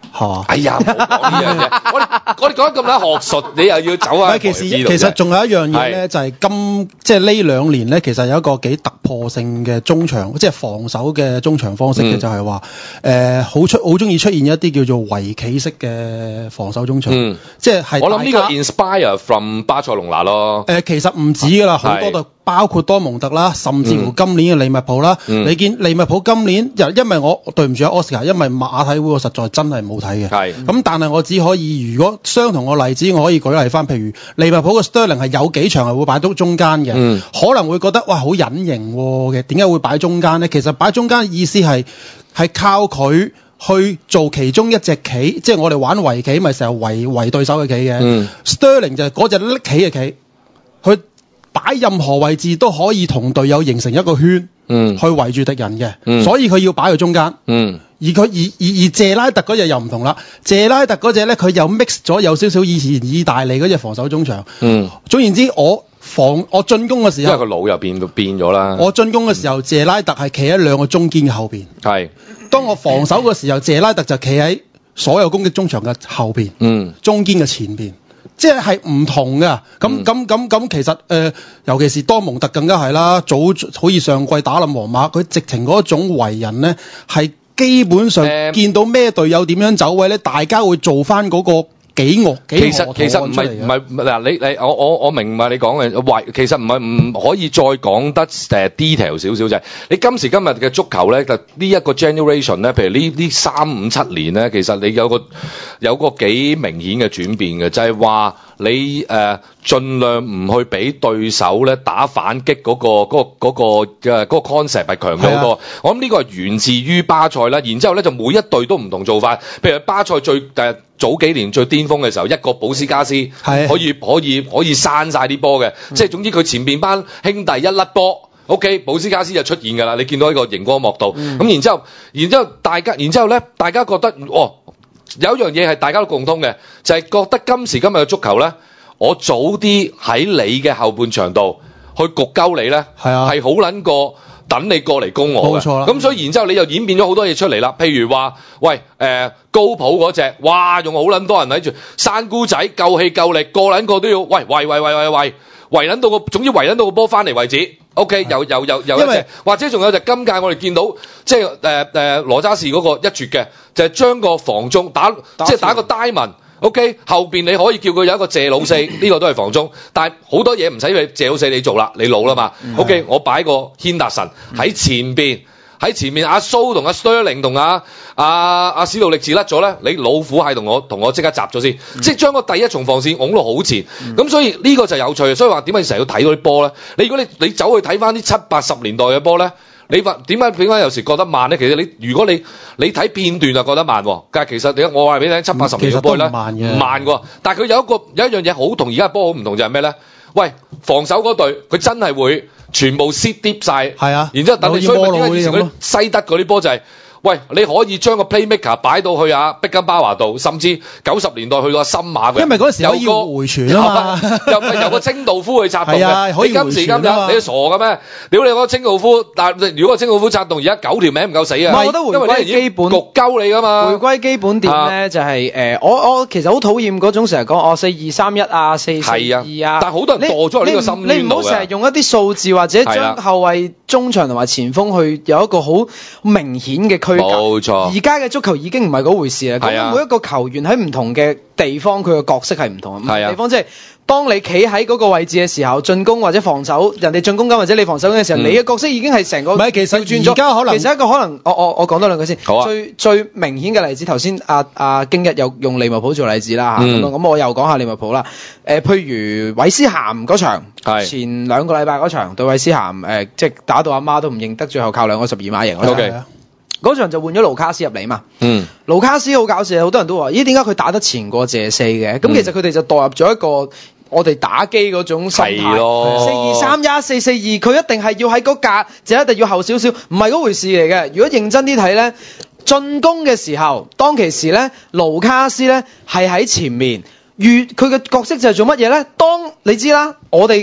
係嘛？ 哎呀，唔好講呢樣嘢。我哋我哋講得咁撚學術，你又要走啊？ 其實其實仲有一樣嘢咧，就係今即係呢兩年咧，其實有一個幾突破性嘅中場，即係防守嘅中場方式嘅，就係話誒好出好中意出現一啲叫做圍棋式嘅防守中場， 嗯、 即係係我諗呢個 inspire from 巴塞隆拿咯。 誒、呃，其實唔止㗎啦，好多度包括多蒙特啦，甚至乎今年嘅利物浦啦。嗯、你見利物浦今年又因為我對唔住啊 Oscar，因為馬體會我實在真係冇睇嘅。係咁，但係我只可以如果相同個例子，我可以舉例翻，譬如利物浦嘅 Sterling 係有幾場係會擺到中間嘅，嗯、可能會覺得哇好隱形嘅，點解會擺中間咧？其實擺中間嘅意思係係靠佢去做其中一隻棋，即係我哋玩圍棋咪成日圍圍對手嘅棋嘅。嗯、Sterling 就係嗰隻拎棋嘅棋，佢擺任何位置都可以同隊友形成一個圈，嗯、去圍住敵人嘅，嗯、所以佢要擺去中間。嗯而佢而而而謝拉特嗰隻又唔同啦，謝拉特嗰隻咧佢又 mix 咗有少少以前意大利嗰隻防守中場。嗯，總言之，我防我進攻嘅時候， 因為個腦又變變咗啦。 我進攻嘅時候，謝拉特係企喺兩個中堅嘅後邊。係，當我防守嘅時候，謝拉特就企喺所有攻擊中場嘅後邊。嗯，中堅嘅前邊。即係係唔同嘅，咁咁咁咁其實誒、呃，尤其是多蒙特更加係啦，早好似上季打冧皇馬，佢直情嗰種為人咧，係基本上見到咩隊友點樣走位咧，大家會做翻嗰個幾惡幾其實其實唔係唔係嗱，你你我我我明白你講嘅為，其實唔係唔可以再講得誒 detail 少少就係、是、你今時今日嘅足球咧，就呢一個 generation 咧，譬如呢呢三五七年咧，其實你有個有個幾明顯嘅轉變嘅，就係、是、話你誒、呃、盡量唔去俾對手咧打反擊嗰、那個嗰、那個嗰、那個嘅嗰、那個 concept 係強咗好多。啊、我諗呢個係源自於巴塞啦，然之後咧就每一隊都唔同做法，譬如巴塞最誒。呃早幾年最巔峰嘅時候，一個保斯加斯可以可以可以閂晒啲波嘅，嗯、即係總之佢前邊班兄弟一甩波 ，OK， 保斯加斯就出現㗎啦。你見到喺個熒光幕度，咁、嗯、然之後，然之後大家，然之後咧，大家覺得哦，有一樣嘢係大家都共通嘅，就係、是、覺得今時今日嘅足球咧，我早啲喺你嘅後半場度去焗鳩你咧，係啊，係好撚過。等你過嚟攻我嘅，冇錯啦。咁所以然之後你又演變咗好多嘢出嚟啦。譬如話，喂，誒、呃、高普嗰隻，哇，用好撚多人喺住，山姑仔夠氣夠力，個撚個都要，喂，喂喂喂喂喂，圍撚到個，總之圍撚到個波翻嚟為止。OK，又又又又一隻，或者仲有隻今屆我哋見到，即係誒誒羅渣士嗰個一絕嘅，就係、是、將個防中打，打即係打個 diamond。OK， 後邊你可以叫佢有一個謝老四，呢個都係防中，但係好多嘢唔使你謝老四你做啦，你老啦嘛。嗯、OK， 我擺個軒達臣喺前邊，喺前面阿蘇同阿 Sterling 同阿阿阿史杜力治甩咗咧，你老虎係同我同我即刻閘咗先，嗯、即係將個第一重防線拱到好前。咁、嗯、所以呢個就有趣，所以話點解成日要睇嗰啲波咧？你如果你你走去睇翻啲七八十年代嘅波咧？你話點解點解有時覺得慢咧？其實你如果你你睇片段就覺得慢，但係其實你我話俾你聽，七八十年嘅波咧唔慢嘅，唔慢嘅。但係佢有一個有一樣嘢好同而家波好唔同就係咩咧？喂，防守嗰隊佢真係會全部 sit deep 晒，係啊，然之後等你所以點解以前嗰啲西德嗰啲波就係、是？喂，你可以將個 playmaker 擺到去啊碧根巴華度，甚至九十年代去到深馬嘅， 因為嗰時可以回傳啊嘛， 又咪由個清道夫去策動嘅。 啊，可以今時今日你傻嘅咩？屌你個清道夫，但係如果個清道夫策動，而家九條名唔夠死啊！ 唔係，我覺得回歸基本焗鳩你㗎嘛。 回歸基本點咧就係、是、誒、呃，我我其實好討厭嗰種成日講哦四二三一啊，四四二啊， 但係好多人墮咗喺呢個心你唔好成日用一啲數字或者將後衞、中場同埋前鋒去有一個好明顯嘅區隔。 冇錯。 而家嘅足球已經唔係嗰回事啦。咁、啊、每一個球員喺唔同嘅地方，佢嘅角色係唔同。唔同地方即係當你企喺嗰個位置嘅時候，進攻或者防守，人哋進攻緊或者你防守緊嘅時候，嗯、你嘅角色已經係成個唔係其實轉咗。而家可能其實一個可能，我我我講多兩句先。 好啊、 最最明顯嘅例子，頭先阿阿京一有用利物浦做例子啦嚇。咁、嗯、我又講下利物浦啦。誒、呃，譬如韋斯咸嗰場，是前兩個禮拜嗰場對韋斯咸，誒、呃，即係打到阿媽都唔認得，最後靠兩個十二碼贏。 O K。 嗰場就換咗盧卡斯入嚟嘛，嗯，盧卡斯好搞笑，好多人都話，咦，點解佢打得前過謝四嘅？咁、嗯、其實佢哋就代入咗一個我哋打機嗰種心態，四二三一四四二，佢一定係要喺嗰格，就一定要後少少，唔係嗰回事嚟嘅。如果認真啲睇咧，進攻嘅時候，當其時咧，盧卡斯咧係喺前面，越佢嘅角色就係做乜嘢咧？當你知啦，我哋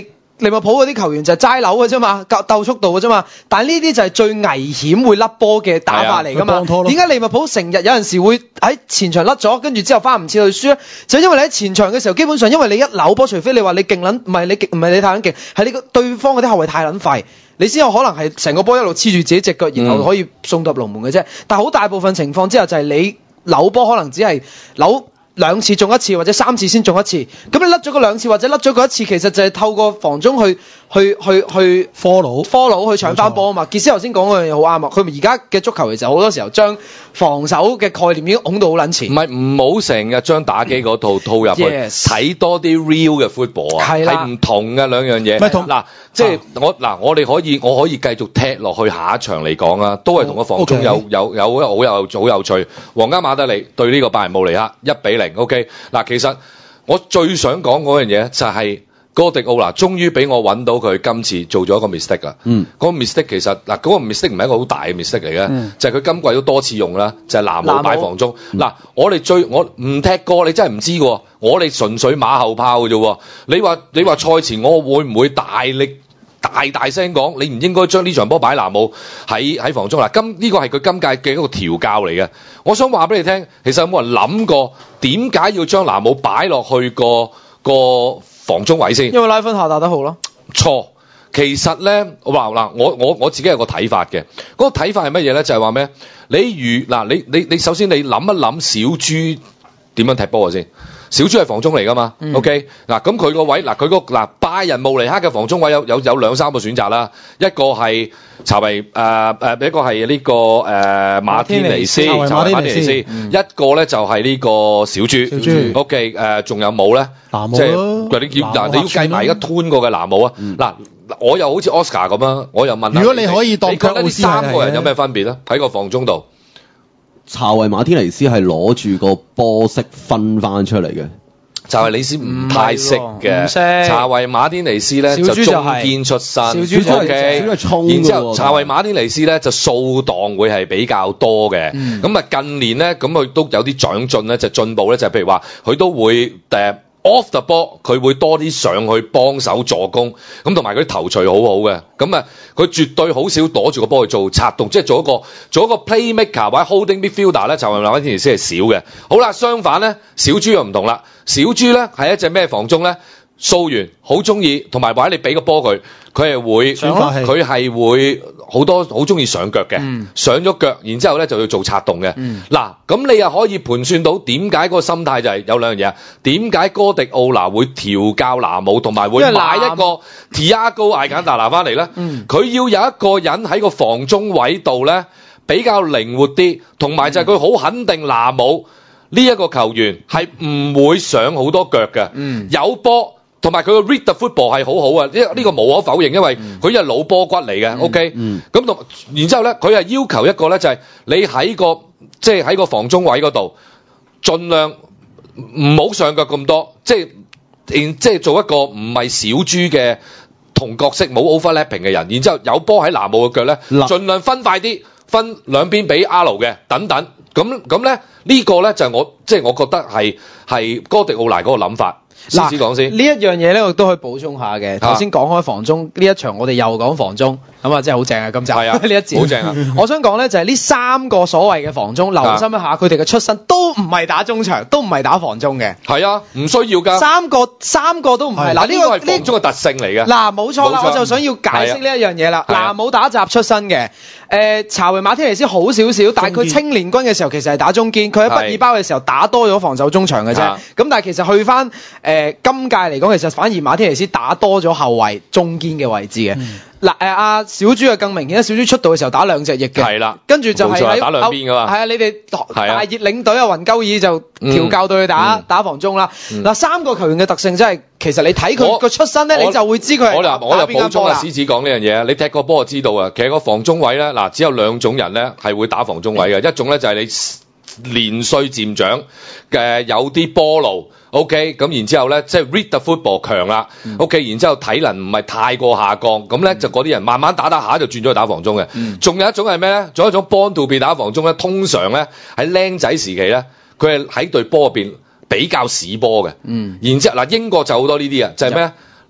利物浦嗰啲球員就係齋扭嘅啫嘛，鬥鬥速度嘅啫嘛。但係呢啲就係最危險會甩波嘅打法嚟㗎嘛。點解利物浦成日有陣時會喺前場甩咗，跟住之後翻唔切去輸咧？就因為你喺前場嘅時候，基本上因為你一扭波，除非你話你勁撚，唔係你唔係你太撚勁，係你個對方嗰啲後衞太撚廢，你先有可能係成個波一路黐住自己隻腳，然後可以送入龍門嘅啫。但係好大部分情況之下就係你扭波可能只係扭兩次中一次或者三次先中一次，咁你甩咗個兩次或者甩咗個一次，其實就係透過防中去去去去 follow follow 去搶翻波啊嘛。傑斯頭先講嗰樣嘢好啱啊，佢而家嘅足球其實好多時候將防守嘅概念已經拱到好撚前。 唔係唔好成日將打機嗰套套入去，睇、yes. 多啲 real 嘅 football 啊，係唔同嘅兩樣嘢。嗱，即係我嗱，我哋可以我可以繼續踢落去下一場嚟講啊，都係同個防中有、oh, okay. 有有好有好有趣。皇家馬德里對呢個拜仁慕尼黑一比零 ，OK 嗱，其實我最想講嗰樣嘢就係、是。哥迪奧拿終於俾我揾到佢今次做咗一個 mistake 啦。嗯，嗰、那個 mistake 其實嗱，嗰、那個 mistake 唔係一個好大嘅 mistake 嚟嘅，嗯、就係佢今季都多次用啦，就係南姆擺防中。嗱、嗯，我哋最我唔踢過，你真係唔知嘅。我哋純粹馬後炮嘅啫。你話你話賽前我會唔會大力大大聲講，你唔應該將呢場波擺南姆喺喺防中嗱？今呢個係佢今屆嘅一個調教嚟嘅。我想話俾你聽，其實有冇人諗過點解要將南姆擺落去個個防中位先？因為拉芬下打得好咯。 錯，其實咧，我話嗱，我我我自己有個睇法嘅。嗰、嗰個睇法係乜嘢咧？就係話咩？你如嗱，你你你首先你諗一諗小豬點樣踢波先？小豬係防中嚟噶嘛、嗯、？OK 嗱，咁佢個位嗱，佢個嗱拜仁慕尼黑嘅防中位有有有兩三個選擇啦，一個係查維誒誒，一個係呢、呢個誒、呃、馬天尼斯，查維馬天尼斯，嗯、一個咧就係呢個小豬。小豬 OK 誒、呃，仲有冇咧？南姆咯，即係你要嗱，你要計埋而家吞過嘅南姆啊！嗱、嗯，我又好似 Oscar 咁啊，我又問下，如果你可以當你覺得呢三個人有咩分別咧？喺個防中度。 查維馬天尼斯係攞住個波式分翻出嚟嘅， 查維尼斯唔太識嘅，查維馬天尼斯咧就中堅出身，小豬就係、okay, 然之後查維馬天尼斯咧就掃檔會係比較多嘅，咁、嗯、啊近年咧咁佢都有啲長進咧，就進步咧就係、是、譬如話佢都會誒。off the ball 佢會多啲上去幫手助攻，咁同埋佢啲頭槌好好嘅，咁啊佢絕對好少躲住個波去做策動，即係做一個做一個 playmaker 或者 holding midfielder 咧，就係馬天尼斯係少嘅。好啦，相反咧，小豬又唔同啦，小豬咧係一隻咩防中咧？掃完好中意，同埋或者你俾個波佢，佢係會佢係會好多好中意上腳嘅、嗯，上咗腳，然之後咧就要做策動嘅。嗱、嗯，咁你又可以盤算到點解嗰個心態就係有兩樣嘢啊？點解哥迪奧拿會調教南姆，同埋會買一個 Thiago 艾簡達拿翻嚟咧？佢、嗯、要有一個人喺個防中位度咧比較靈活啲，同埋就係佢好肯定南姆呢一個球員係唔會上好多腳嘅、嗯，有波。同埋佢個 read the football 係好好啊！呢、這、呢個無可否認，因為佢係老波骨嚟嘅、嗯。OK，咁、嗯、同然之後咧，佢係要求一個咧，就係、是、你喺個即係喺個防中位嗰度，盡量唔好上腳咁多，即係即係做一個唔係小豬嘅同角色冇 overlapping 嘅人。然之後有波喺南姆嘅腳咧，盡量分快啲，分兩邊俾阿盧嘅等等。咁咁咧呢、這個咧就係、是、我即係、就是、我覺得係係哥迪奧拿嗰個諗法。嗱，先講先呢一樣嘢咧，我都可以補充下嘅。頭先講開防中呢一場，我哋又講防中，咁啊真係好正啊！今集係啊，呢一節好正啊！我想講咧就係、是、呢三個所謂嘅防中，留心一下佢哋嘅出身都唔係打中場，都唔係打防中嘅。係啊，唔需要㗎。三個三個都唔係。嗱，呢、這個係防中嘅特性嚟嘅。嗱，冇錯啦，我就想要解釋呢一樣嘢啦。嗱，冇打雜出身嘅。誒、呃，查維馬天尼斯好少少，但係佢青年軍嘅時候其實係打中堅，佢喺畢爾包嘅時候打多咗防守中場嘅啫。咁但係其實去翻誒、呃、今屆嚟講，其實反而馬天尼斯打多咗後衞中堅嘅位置嘅。嗱、嗯，誒阿小豬啊更明顯啦，小豬出道嘅時候打兩隻翼嘅，係啦，跟住就係喺打兩邊㗎嘛。係啊，你哋大熱領隊啊雲鳩爾就調教到佢打、嗯、打防中啦。嗱、嗯，三個球員嘅特性真係，其實你睇佢個出身咧，你就會知佢係我又我又補充啊，獅子講呢樣嘢啊，你踢過波就知道啊。其實個防中位咧，嗱只有兩種人咧係會打防中位嘅、嗯，一種咧就係你年歲漸長嘅有啲波路。OK， 咁然之後咧，即係 read the football 強啦、嗯。OK， 然之後體能唔係太過下降，咁、嗯、咧就嗰啲人慢慢打打下就轉咗去打防中嘅。仲、嗯、有一種係咩咧？仲有一種 born to be 打防中咧，通常咧喺僆仔時期咧，佢係喺隊波入邊比較屎波嘅。嗯，然之後嗱，英國就好多呢啲啊，就係咩咧？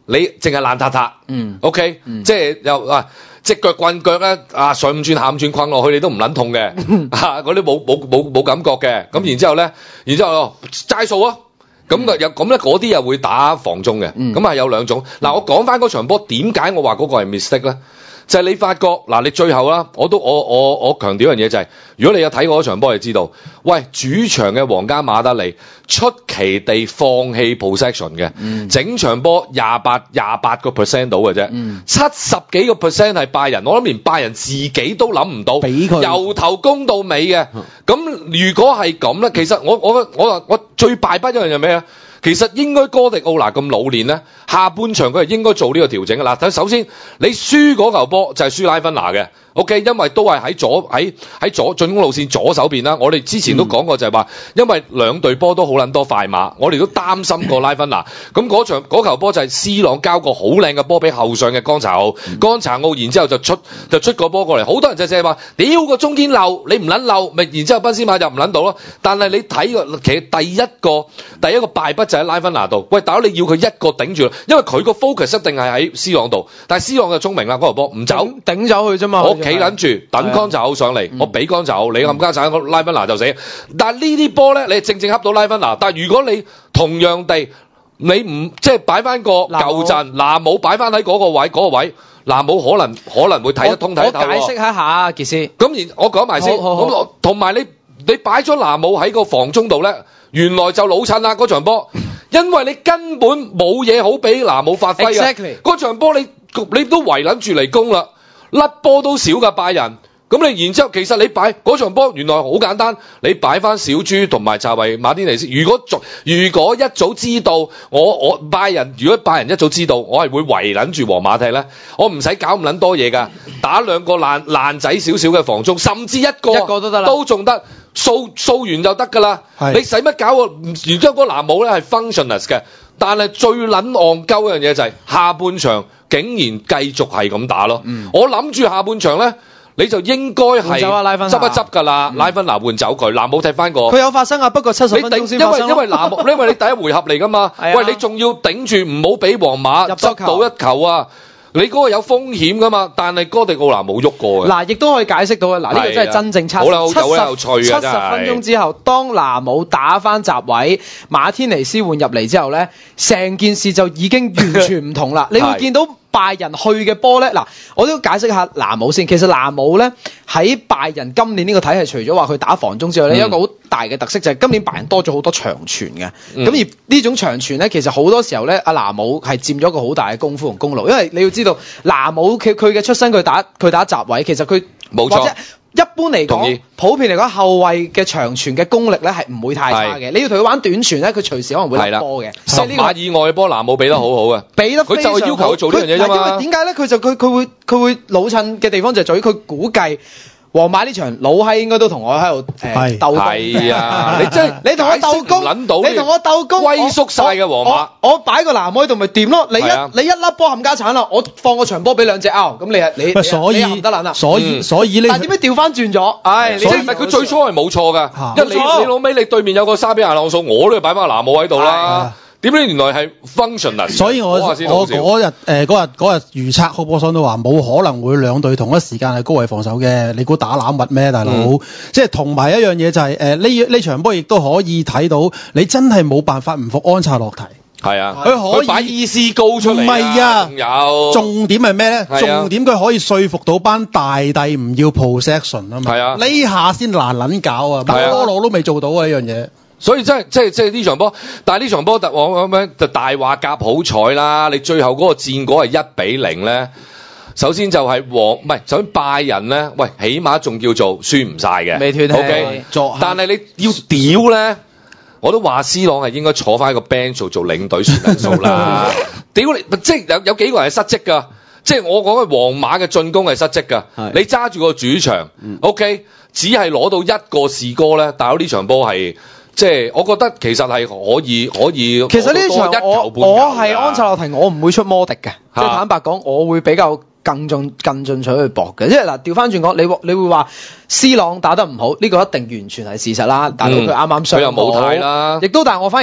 你淨係爛塌塌， 嗯 ，OK，、嗯、即係又啊。隻腳棍腳咧，啊上五轉下五轉困落去，你都唔撚痛嘅，啊嗰啲冇冇冇冇感覺嘅，咁然之後咧，然之後齋數啊，咁啊有咁咧嗰啲又會打防中嘅，咁啊、嗯、有兩種。嗱我講翻嗰場波，點解我話嗰個係 mistake 咧？就係你發覺嗱，你最後啦，我都我我我強調一樣嘢就係、是，如果你有睇過嗰場波，你知道，喂主場嘅皇家馬德里出奇地放棄 possession 嘅，嗯、整場波廿八廿八個 percent 到嘅啫，七十幾個 percent 係拜仁，我諗連拜仁自己都諗唔到，俾佢由頭攻到尾嘅。咁、嗯、如果係咁咧，其實我我我話我最敗筆一樣嘢係咩咧？其實應該哥迪奧拿咁老練咧，下半場佢係應該做呢個調整嘅啦。睇首先，你輸嗰球波就係輸拉芬拿嘅 ，OK， 因為都係喺左喺喺左進攻路線左手邊啦。我哋之前都講過就係話，因為兩隊波都好撚多快馬，我哋都擔心過拉芬拿。咁嗰場嗰球波就係 C 朗交個好靚嘅波俾後上嘅江查奧，江查奧然之後就出就出個波過嚟，好多人就係話，屌個中堅漏，你唔撚漏，咪然之後賓斯馬就唔撚到咯。但係你睇個其實第一個第一個敗筆就喺拉芬拿度，喂大佬你要佢一個頂住，因為佢個 focus 一定係喺 C 朗度，但係 C 朗就聰明啦，嗰球波唔走， 頂走佢啫嘛， 我企撚住等江查奧上嚟，我俾江查奧，你冚家鏟拉芬拿就死。但係呢啲波咧，你正正恰到拉芬拿，但係如果你同樣地，你唔即係擺翻個舊陣，嗱冇擺翻喺嗰個位嗰個位，嗱冇可能可能會睇得通睇得透。 我解釋一下啊，傑斯。 咁然我講埋先，咁同埋你你擺咗拿姆喺個防中度咧，原來就老襯啦嗰場波。因為你根本冇嘢好俾拿姆發揮嘅，嗰 Exactly. 場波你你都圍撚住嚟攻啦，甩波都少噶拜仁。咁你然之後其實你擺嗰場波原來好簡單，你擺翻小豬同埋查維馬天尼斯。如果如果一早知道我我拜仁，如果拜仁一早知道我係會圍撚住皇馬踢咧，我唔使搞咁撚多嘢噶，打兩個爛爛仔少少嘅防中，甚至一個一個都得啦， 都仲得。掃掃完就得㗎啦，你使乜搞個？然之後嗰個拿姆咧係 functionless 嘅，但係最撚戇鳩一樣嘢就係、是、下半場竟然繼續係咁打咯。嗯、我諗住下半場咧，你就應該係執一執㗎啦，拉芬拿換走佢，拿姆踢翻個。 佢有發生啊，不過七十分鐘先發生。 因為因為拿姆，因為你第一回合嚟㗎嘛，喂你仲要頂住唔好俾皇馬執到一球啊！你嗰個有風險噶嘛？但係哥迪奧拿冇喐過嘅。嗱， 亦都可以解釋到嘅。嗱，呢個真係真正測試。 好啦，好有趣啊！ 七十分鐘之後，當拿姆打翻閘位，馬天尼斯換入嚟之後咧，成件事就已經完全唔同啦。你會見到拜仁去嘅波咧，嗱，我都解釋下拿姆先。其實拿姆咧喺拜仁今年呢個體系，除咗話佢打防中之外咧，有、嗯、一個好大嘅特色就係今年拜仁多咗好多長傳嘅。咁、嗯、而呢種長傳咧，其實好多時候咧，阿拿姆係佔咗一個好大嘅功夫同功勞，因為你要知道拿姆佢佢嘅出身，佢打佢打閘位，其實佢冇錯。 一般嚟講，普遍嚟講，後衛嘅長傳嘅功力咧係唔會太差嘅。你要同佢玩短傳咧，佢隨時可能會甩波嘅。 十碼以外嘅波，拿姆俾得好好嘅， 俾得佢就係要求佢做呢樣嘢啫嘛。 因為點解咧？佢就佢佢會佢會老襯嘅地方就係在於佢估計。皇馬呢場老閪應該都同我喺度誒鬥攻， 係啊！你真係你同我鬥攻，你同我鬥攻， 龜縮晒嘅皇馬。 我擺個拿姆喺度咪掂咯？你一你一粒波冚家鏟啦，我放個長波俾兩隻拗，咁你係你你所以唔得撚啦。 所以所以呢？ 但係點解調翻轉咗？唉， 即係佢最初係冇錯㗎，因為你你老尾你對面有個沙比亞朗素，我都要擺翻個拿姆喺度啦。點解原來係 functional？ 所以我我嗰日誒嗰日嗰日預測好波桑都話冇可能會兩隊同一時間係高位防守嘅，你估打攬物咩大佬？嗯、即係同埋一樣嘢就係誒呢呢場波亦都可以睇到，你真係冇辦法唔服安察洛提。 係啊， 佢可以擺 E C 高出嚟。 唔係啊， 有重點係咩咧？啊、重點佢可以說服到班大帝唔要 possession 啊嘛。係啊，呢下先難撚搞啊！摩羅羅都未做到啊呢樣嘢。 所以真係即係即係呢場波，但係呢場波特我咁樣就大話夾好彩啦！你最後嗰個戰果係一比零咧，首先就係皇唔係，首先拜仁咧，喂，起碼仲叫做輸唔晒嘅， 未斷氣。 OK，但係你要屌咧，我都話 C 朗係應該坐翻喺個 bench 做做領隊算數啦。屌你，即係有有幾個人係失職㗎？即係我講嘅皇馬嘅進攻係失職㗎。你揸住個主場、嗯、，OK， 只係攞到一個士哥咧，大佬呢場波係。即係我覺得其實係可以可以， 其實呢場我我係安察洛提，我唔會出摩迪嘅，即係坦白講，我會比較更進更進取去搏嘅。即係嗱，調翻轉講，你你會話 C 朗打得唔好，呢個一定完全係事實啦。大佬佢啱啱上， 佢又冇睇啦， 亦都但係我反而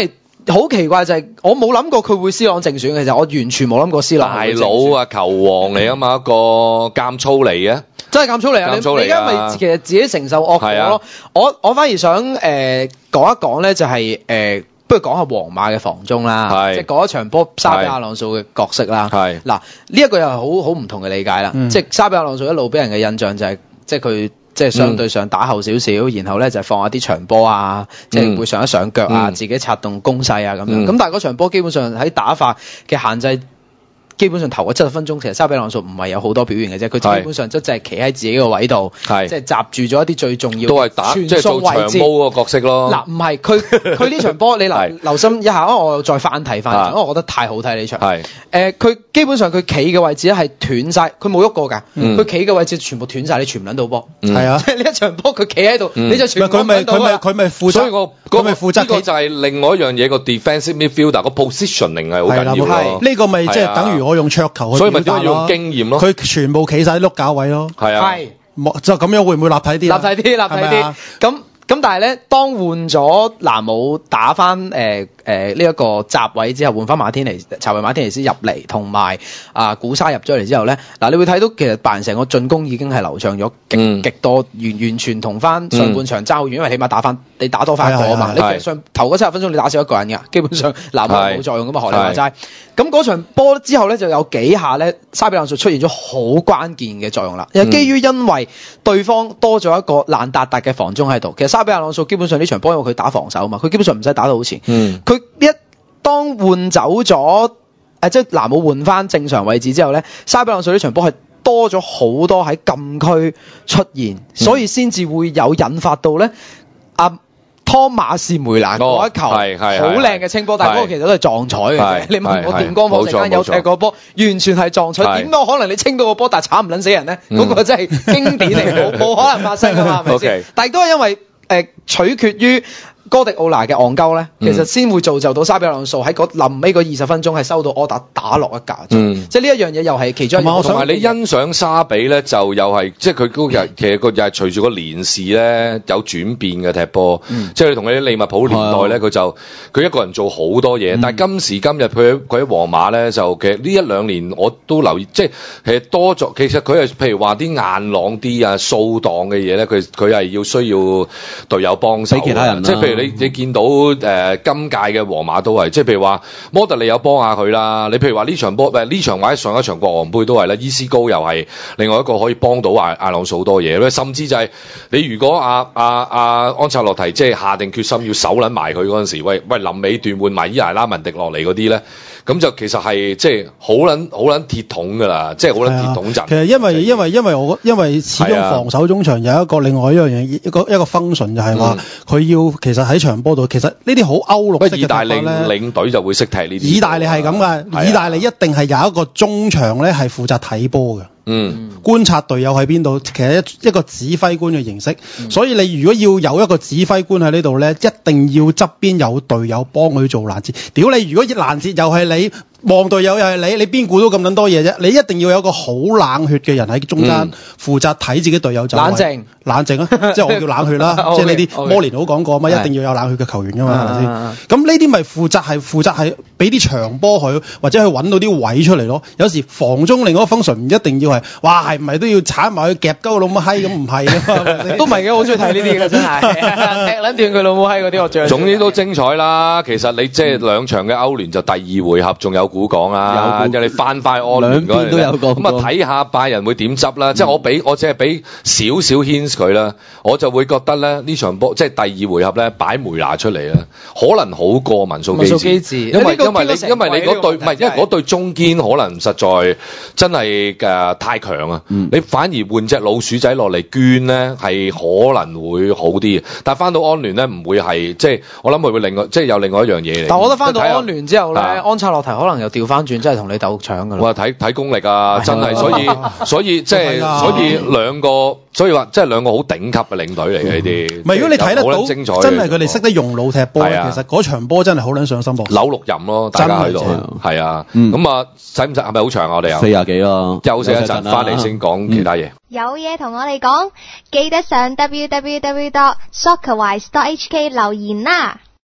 好奇怪就係我冇諗過佢會 C 朗正選嘅，其實我完全冇諗過 C 朗大佬啊，球王嚟啊嘛，一個監操嚟嘅。 真係監操嚟啊！你而家咪其實自己承受惡果咯。我我反而想誒、呃、講一講咧，就係、是、誒、呃，不如講下皇馬嘅防中啦，即係嗰一場波沙比亞朗素嘅角色啦。係嗱，呢一個又係好好唔同嘅理解啦。嗯、即係沙比亞朗素一路俾人嘅印象就係、是，即係佢即係相對上打後少少，嗯、然後咧就放下啲長波啊，即係會上一上腳啊，嗯、自己策動攻勢啊咁樣。咁、嗯、但係嗰場波基本上喺打法嘅限制。基本上頭嗰七十分鐘，其實沙比朗素唔係有好多表現嘅啫，佢基本上即係企喺自己個位度，即係閘住咗一啲最重要都係打即係做長毛個角色咯。嗱， 唔係佢佢呢場波，你留留心一下，因為我再翻睇翻，因為我覺得太好睇呢場。係誒，佢基本上佢企嘅位置咧係斷晒，佢冇喐過㗎。佢企嘅位置全部斷晒，你傳唔撚到波。係啊，即係呢一場波佢企喺度，你就傳唔撚到。 佢咪佢咪負責， 所以個個咪負責。呢個就係另外一樣嘢，個 defensive midfielder 個 positioning 係好緊要咯。 呢個咪即係等於我用桌球去。 咪都係用經驗咯， 佢全部企晒喺碌架位咯， 係啊， 就咁樣會唔會立體啲？立體啲，立體啲，咁咁但係咧，當換咗南姆打翻誒誒呢一個閘位之後，換翻馬天尼、查維馬天尼斯入嚟，同埋啊古沙入咗嚟之後咧，嗱你會睇到其實拜仁成個進攻已經係流暢咗極極多，完完全同翻上半場爭好遠，因為起碼打翻你打多翻一個啊嘛，你其實上頭嗰七十分鐘你打少一個人㗎，基本上南姆冇作用㗎嘛，學你話齋。咁嗰場波之後咧，就有幾下咧，沙比朗素出現咗好關鍵嘅作用啦。又基於因為對方多咗一個爛達達嘅防中喺度，其實沙比朗素基本上呢場波因為佢打防守啊嘛，佢基本上唔使打到好前。佢、嗯、一當換走咗誒、呃，即係南姆換翻正常位置之後咧，沙比朗素呢場波係多咗好多喺禁區出現，嗯、所以先至會有引發到咧啊。湯馬士梅蘭嗰一球好靚嘅清波，但係嗰個其實都係撞彩嘅。你問我電光火石間有踢過波，完全係撞彩。點解可能你清到個波，但係慘唔撚死人咧？嗰、嗯、個真係經典嚟，冇冇可能發生㗎嘛？係咪先？但係都係因為誒、呃、取決於哥迪奧拿嘅戇鳩咧，其實先會造就到沙比朗素喺嗰臨尾嗰二十分鐘係收到柯達打落一架。嗯，即係呢一樣嘢又係其中一樣。 同埋你欣賞沙比咧，就又係即係佢嗰日其實個又係隨住個年事咧有轉變嘅踢波。嗯、即係你同佢啲利物浦年代咧，佢、嗯、就佢一個人做好多嘢。嗯、但係今時今日佢佢喺皇馬咧，就其實呢一兩年我都留意，即係其實多咗。其實佢係譬如話啲硬朗啲啊、掃檔嘅嘢咧，佢佢係要需要隊友幫手。俾其他人、啊，即係譬如。你你見到誒、呃、今屆嘅皇馬都係，即係譬如話摩特利有幫下佢啦。你譬如話呢場波誒呢場或者上一場國王杯都係啦，伊斯高又係另外一個可以幫到阿阿朗素好多嘢。甚至就係你如果阿阿阿安察洛提即係下定決心要手撚埋佢嗰陣時，喂喂臨尾段換埋伊艾拉文迪落嚟嗰啲咧，咁就其實係即係好撚好撚鐵桶㗎啦，即係好撚鐵桶陣。 其實因為因為因為我因為始終防守中場有一個另外一樣嘢一個一個 function 就係話佢要其實喺場波度，其實呢啲好歐陸式嘅踢法咧，意大利領隊就會識踢呢啲。意大利係咁噶，意大利一定係有一個中場咧係負責睇波嘅。嗯，觀察隊友喺邊度，其實一一個指揮官嘅形式。嗯、所以你如果要有一個指揮官喺呢度咧，一定要側邊有隊友幫佢做攔截。屌你，如果一攔截又係你，望隊友又係你，你邊顧到咁撚多嘢啫？你一定要有一個好冷血嘅人喺中間負責睇自己隊友走位。冷靜，冷靜啊！即係我叫冷血啦，即係呢啲摩連奴講過嘛，一定要有冷血嘅球員噶嘛，係咪先？咁呢啲咪負責係負責係俾啲長波佢，或者去揾到啲位出嚟咯。有時防中另一個 function 唔一定要係，哇係唔係都要鏟埋去夾鳩老母閪咁？唔係啊，都唔係嘅，我中意睇呢啲嘅真係，踢撚斷佢老母閪嗰啲我最。 總之都精彩啦！其實你即係兩場嘅歐聯就第二回合仲有股講啦，即係你翻翻安聯嗰陣咧，咁啊睇下拜仁會點執啦。即係我俾我只係俾少少 hint 佢啦，我就會覺得咧呢場波即係第二回合咧擺梅拿出嚟咧，可能好過文素基治，因為因為你因為你嗰對唔係因為嗰對中堅可能實在真係嘅太強啊，你反而換隻老鼠仔落嚟捐咧係可能會好啲，但係翻到安聯咧唔會係即係我諗佢會另外即係有另外一樣嘢嚟。 但係我覺得翻到安聯之後咧，安察洛提可能又調翻轉，真係同你鬥搶㗎啦。 我話睇睇功力啊，真係，所以所以即係所以兩個，所以話即係兩個好頂級嘅領隊嚟嘅呢啲。 唔係如果你睇得到，真係佢哋識得用腦踢波，其實嗰場波真係好撚上心噃。 扭六壬咯，大家喺度，係啊。咁啊，使唔使係咪好長啊？我哋有四廿幾咯，休息一陣，翻嚟先講其他嘢。 有嘢同我哋講，記得上 double-u double-u double-u dot soccerwise dot h k 留言啦。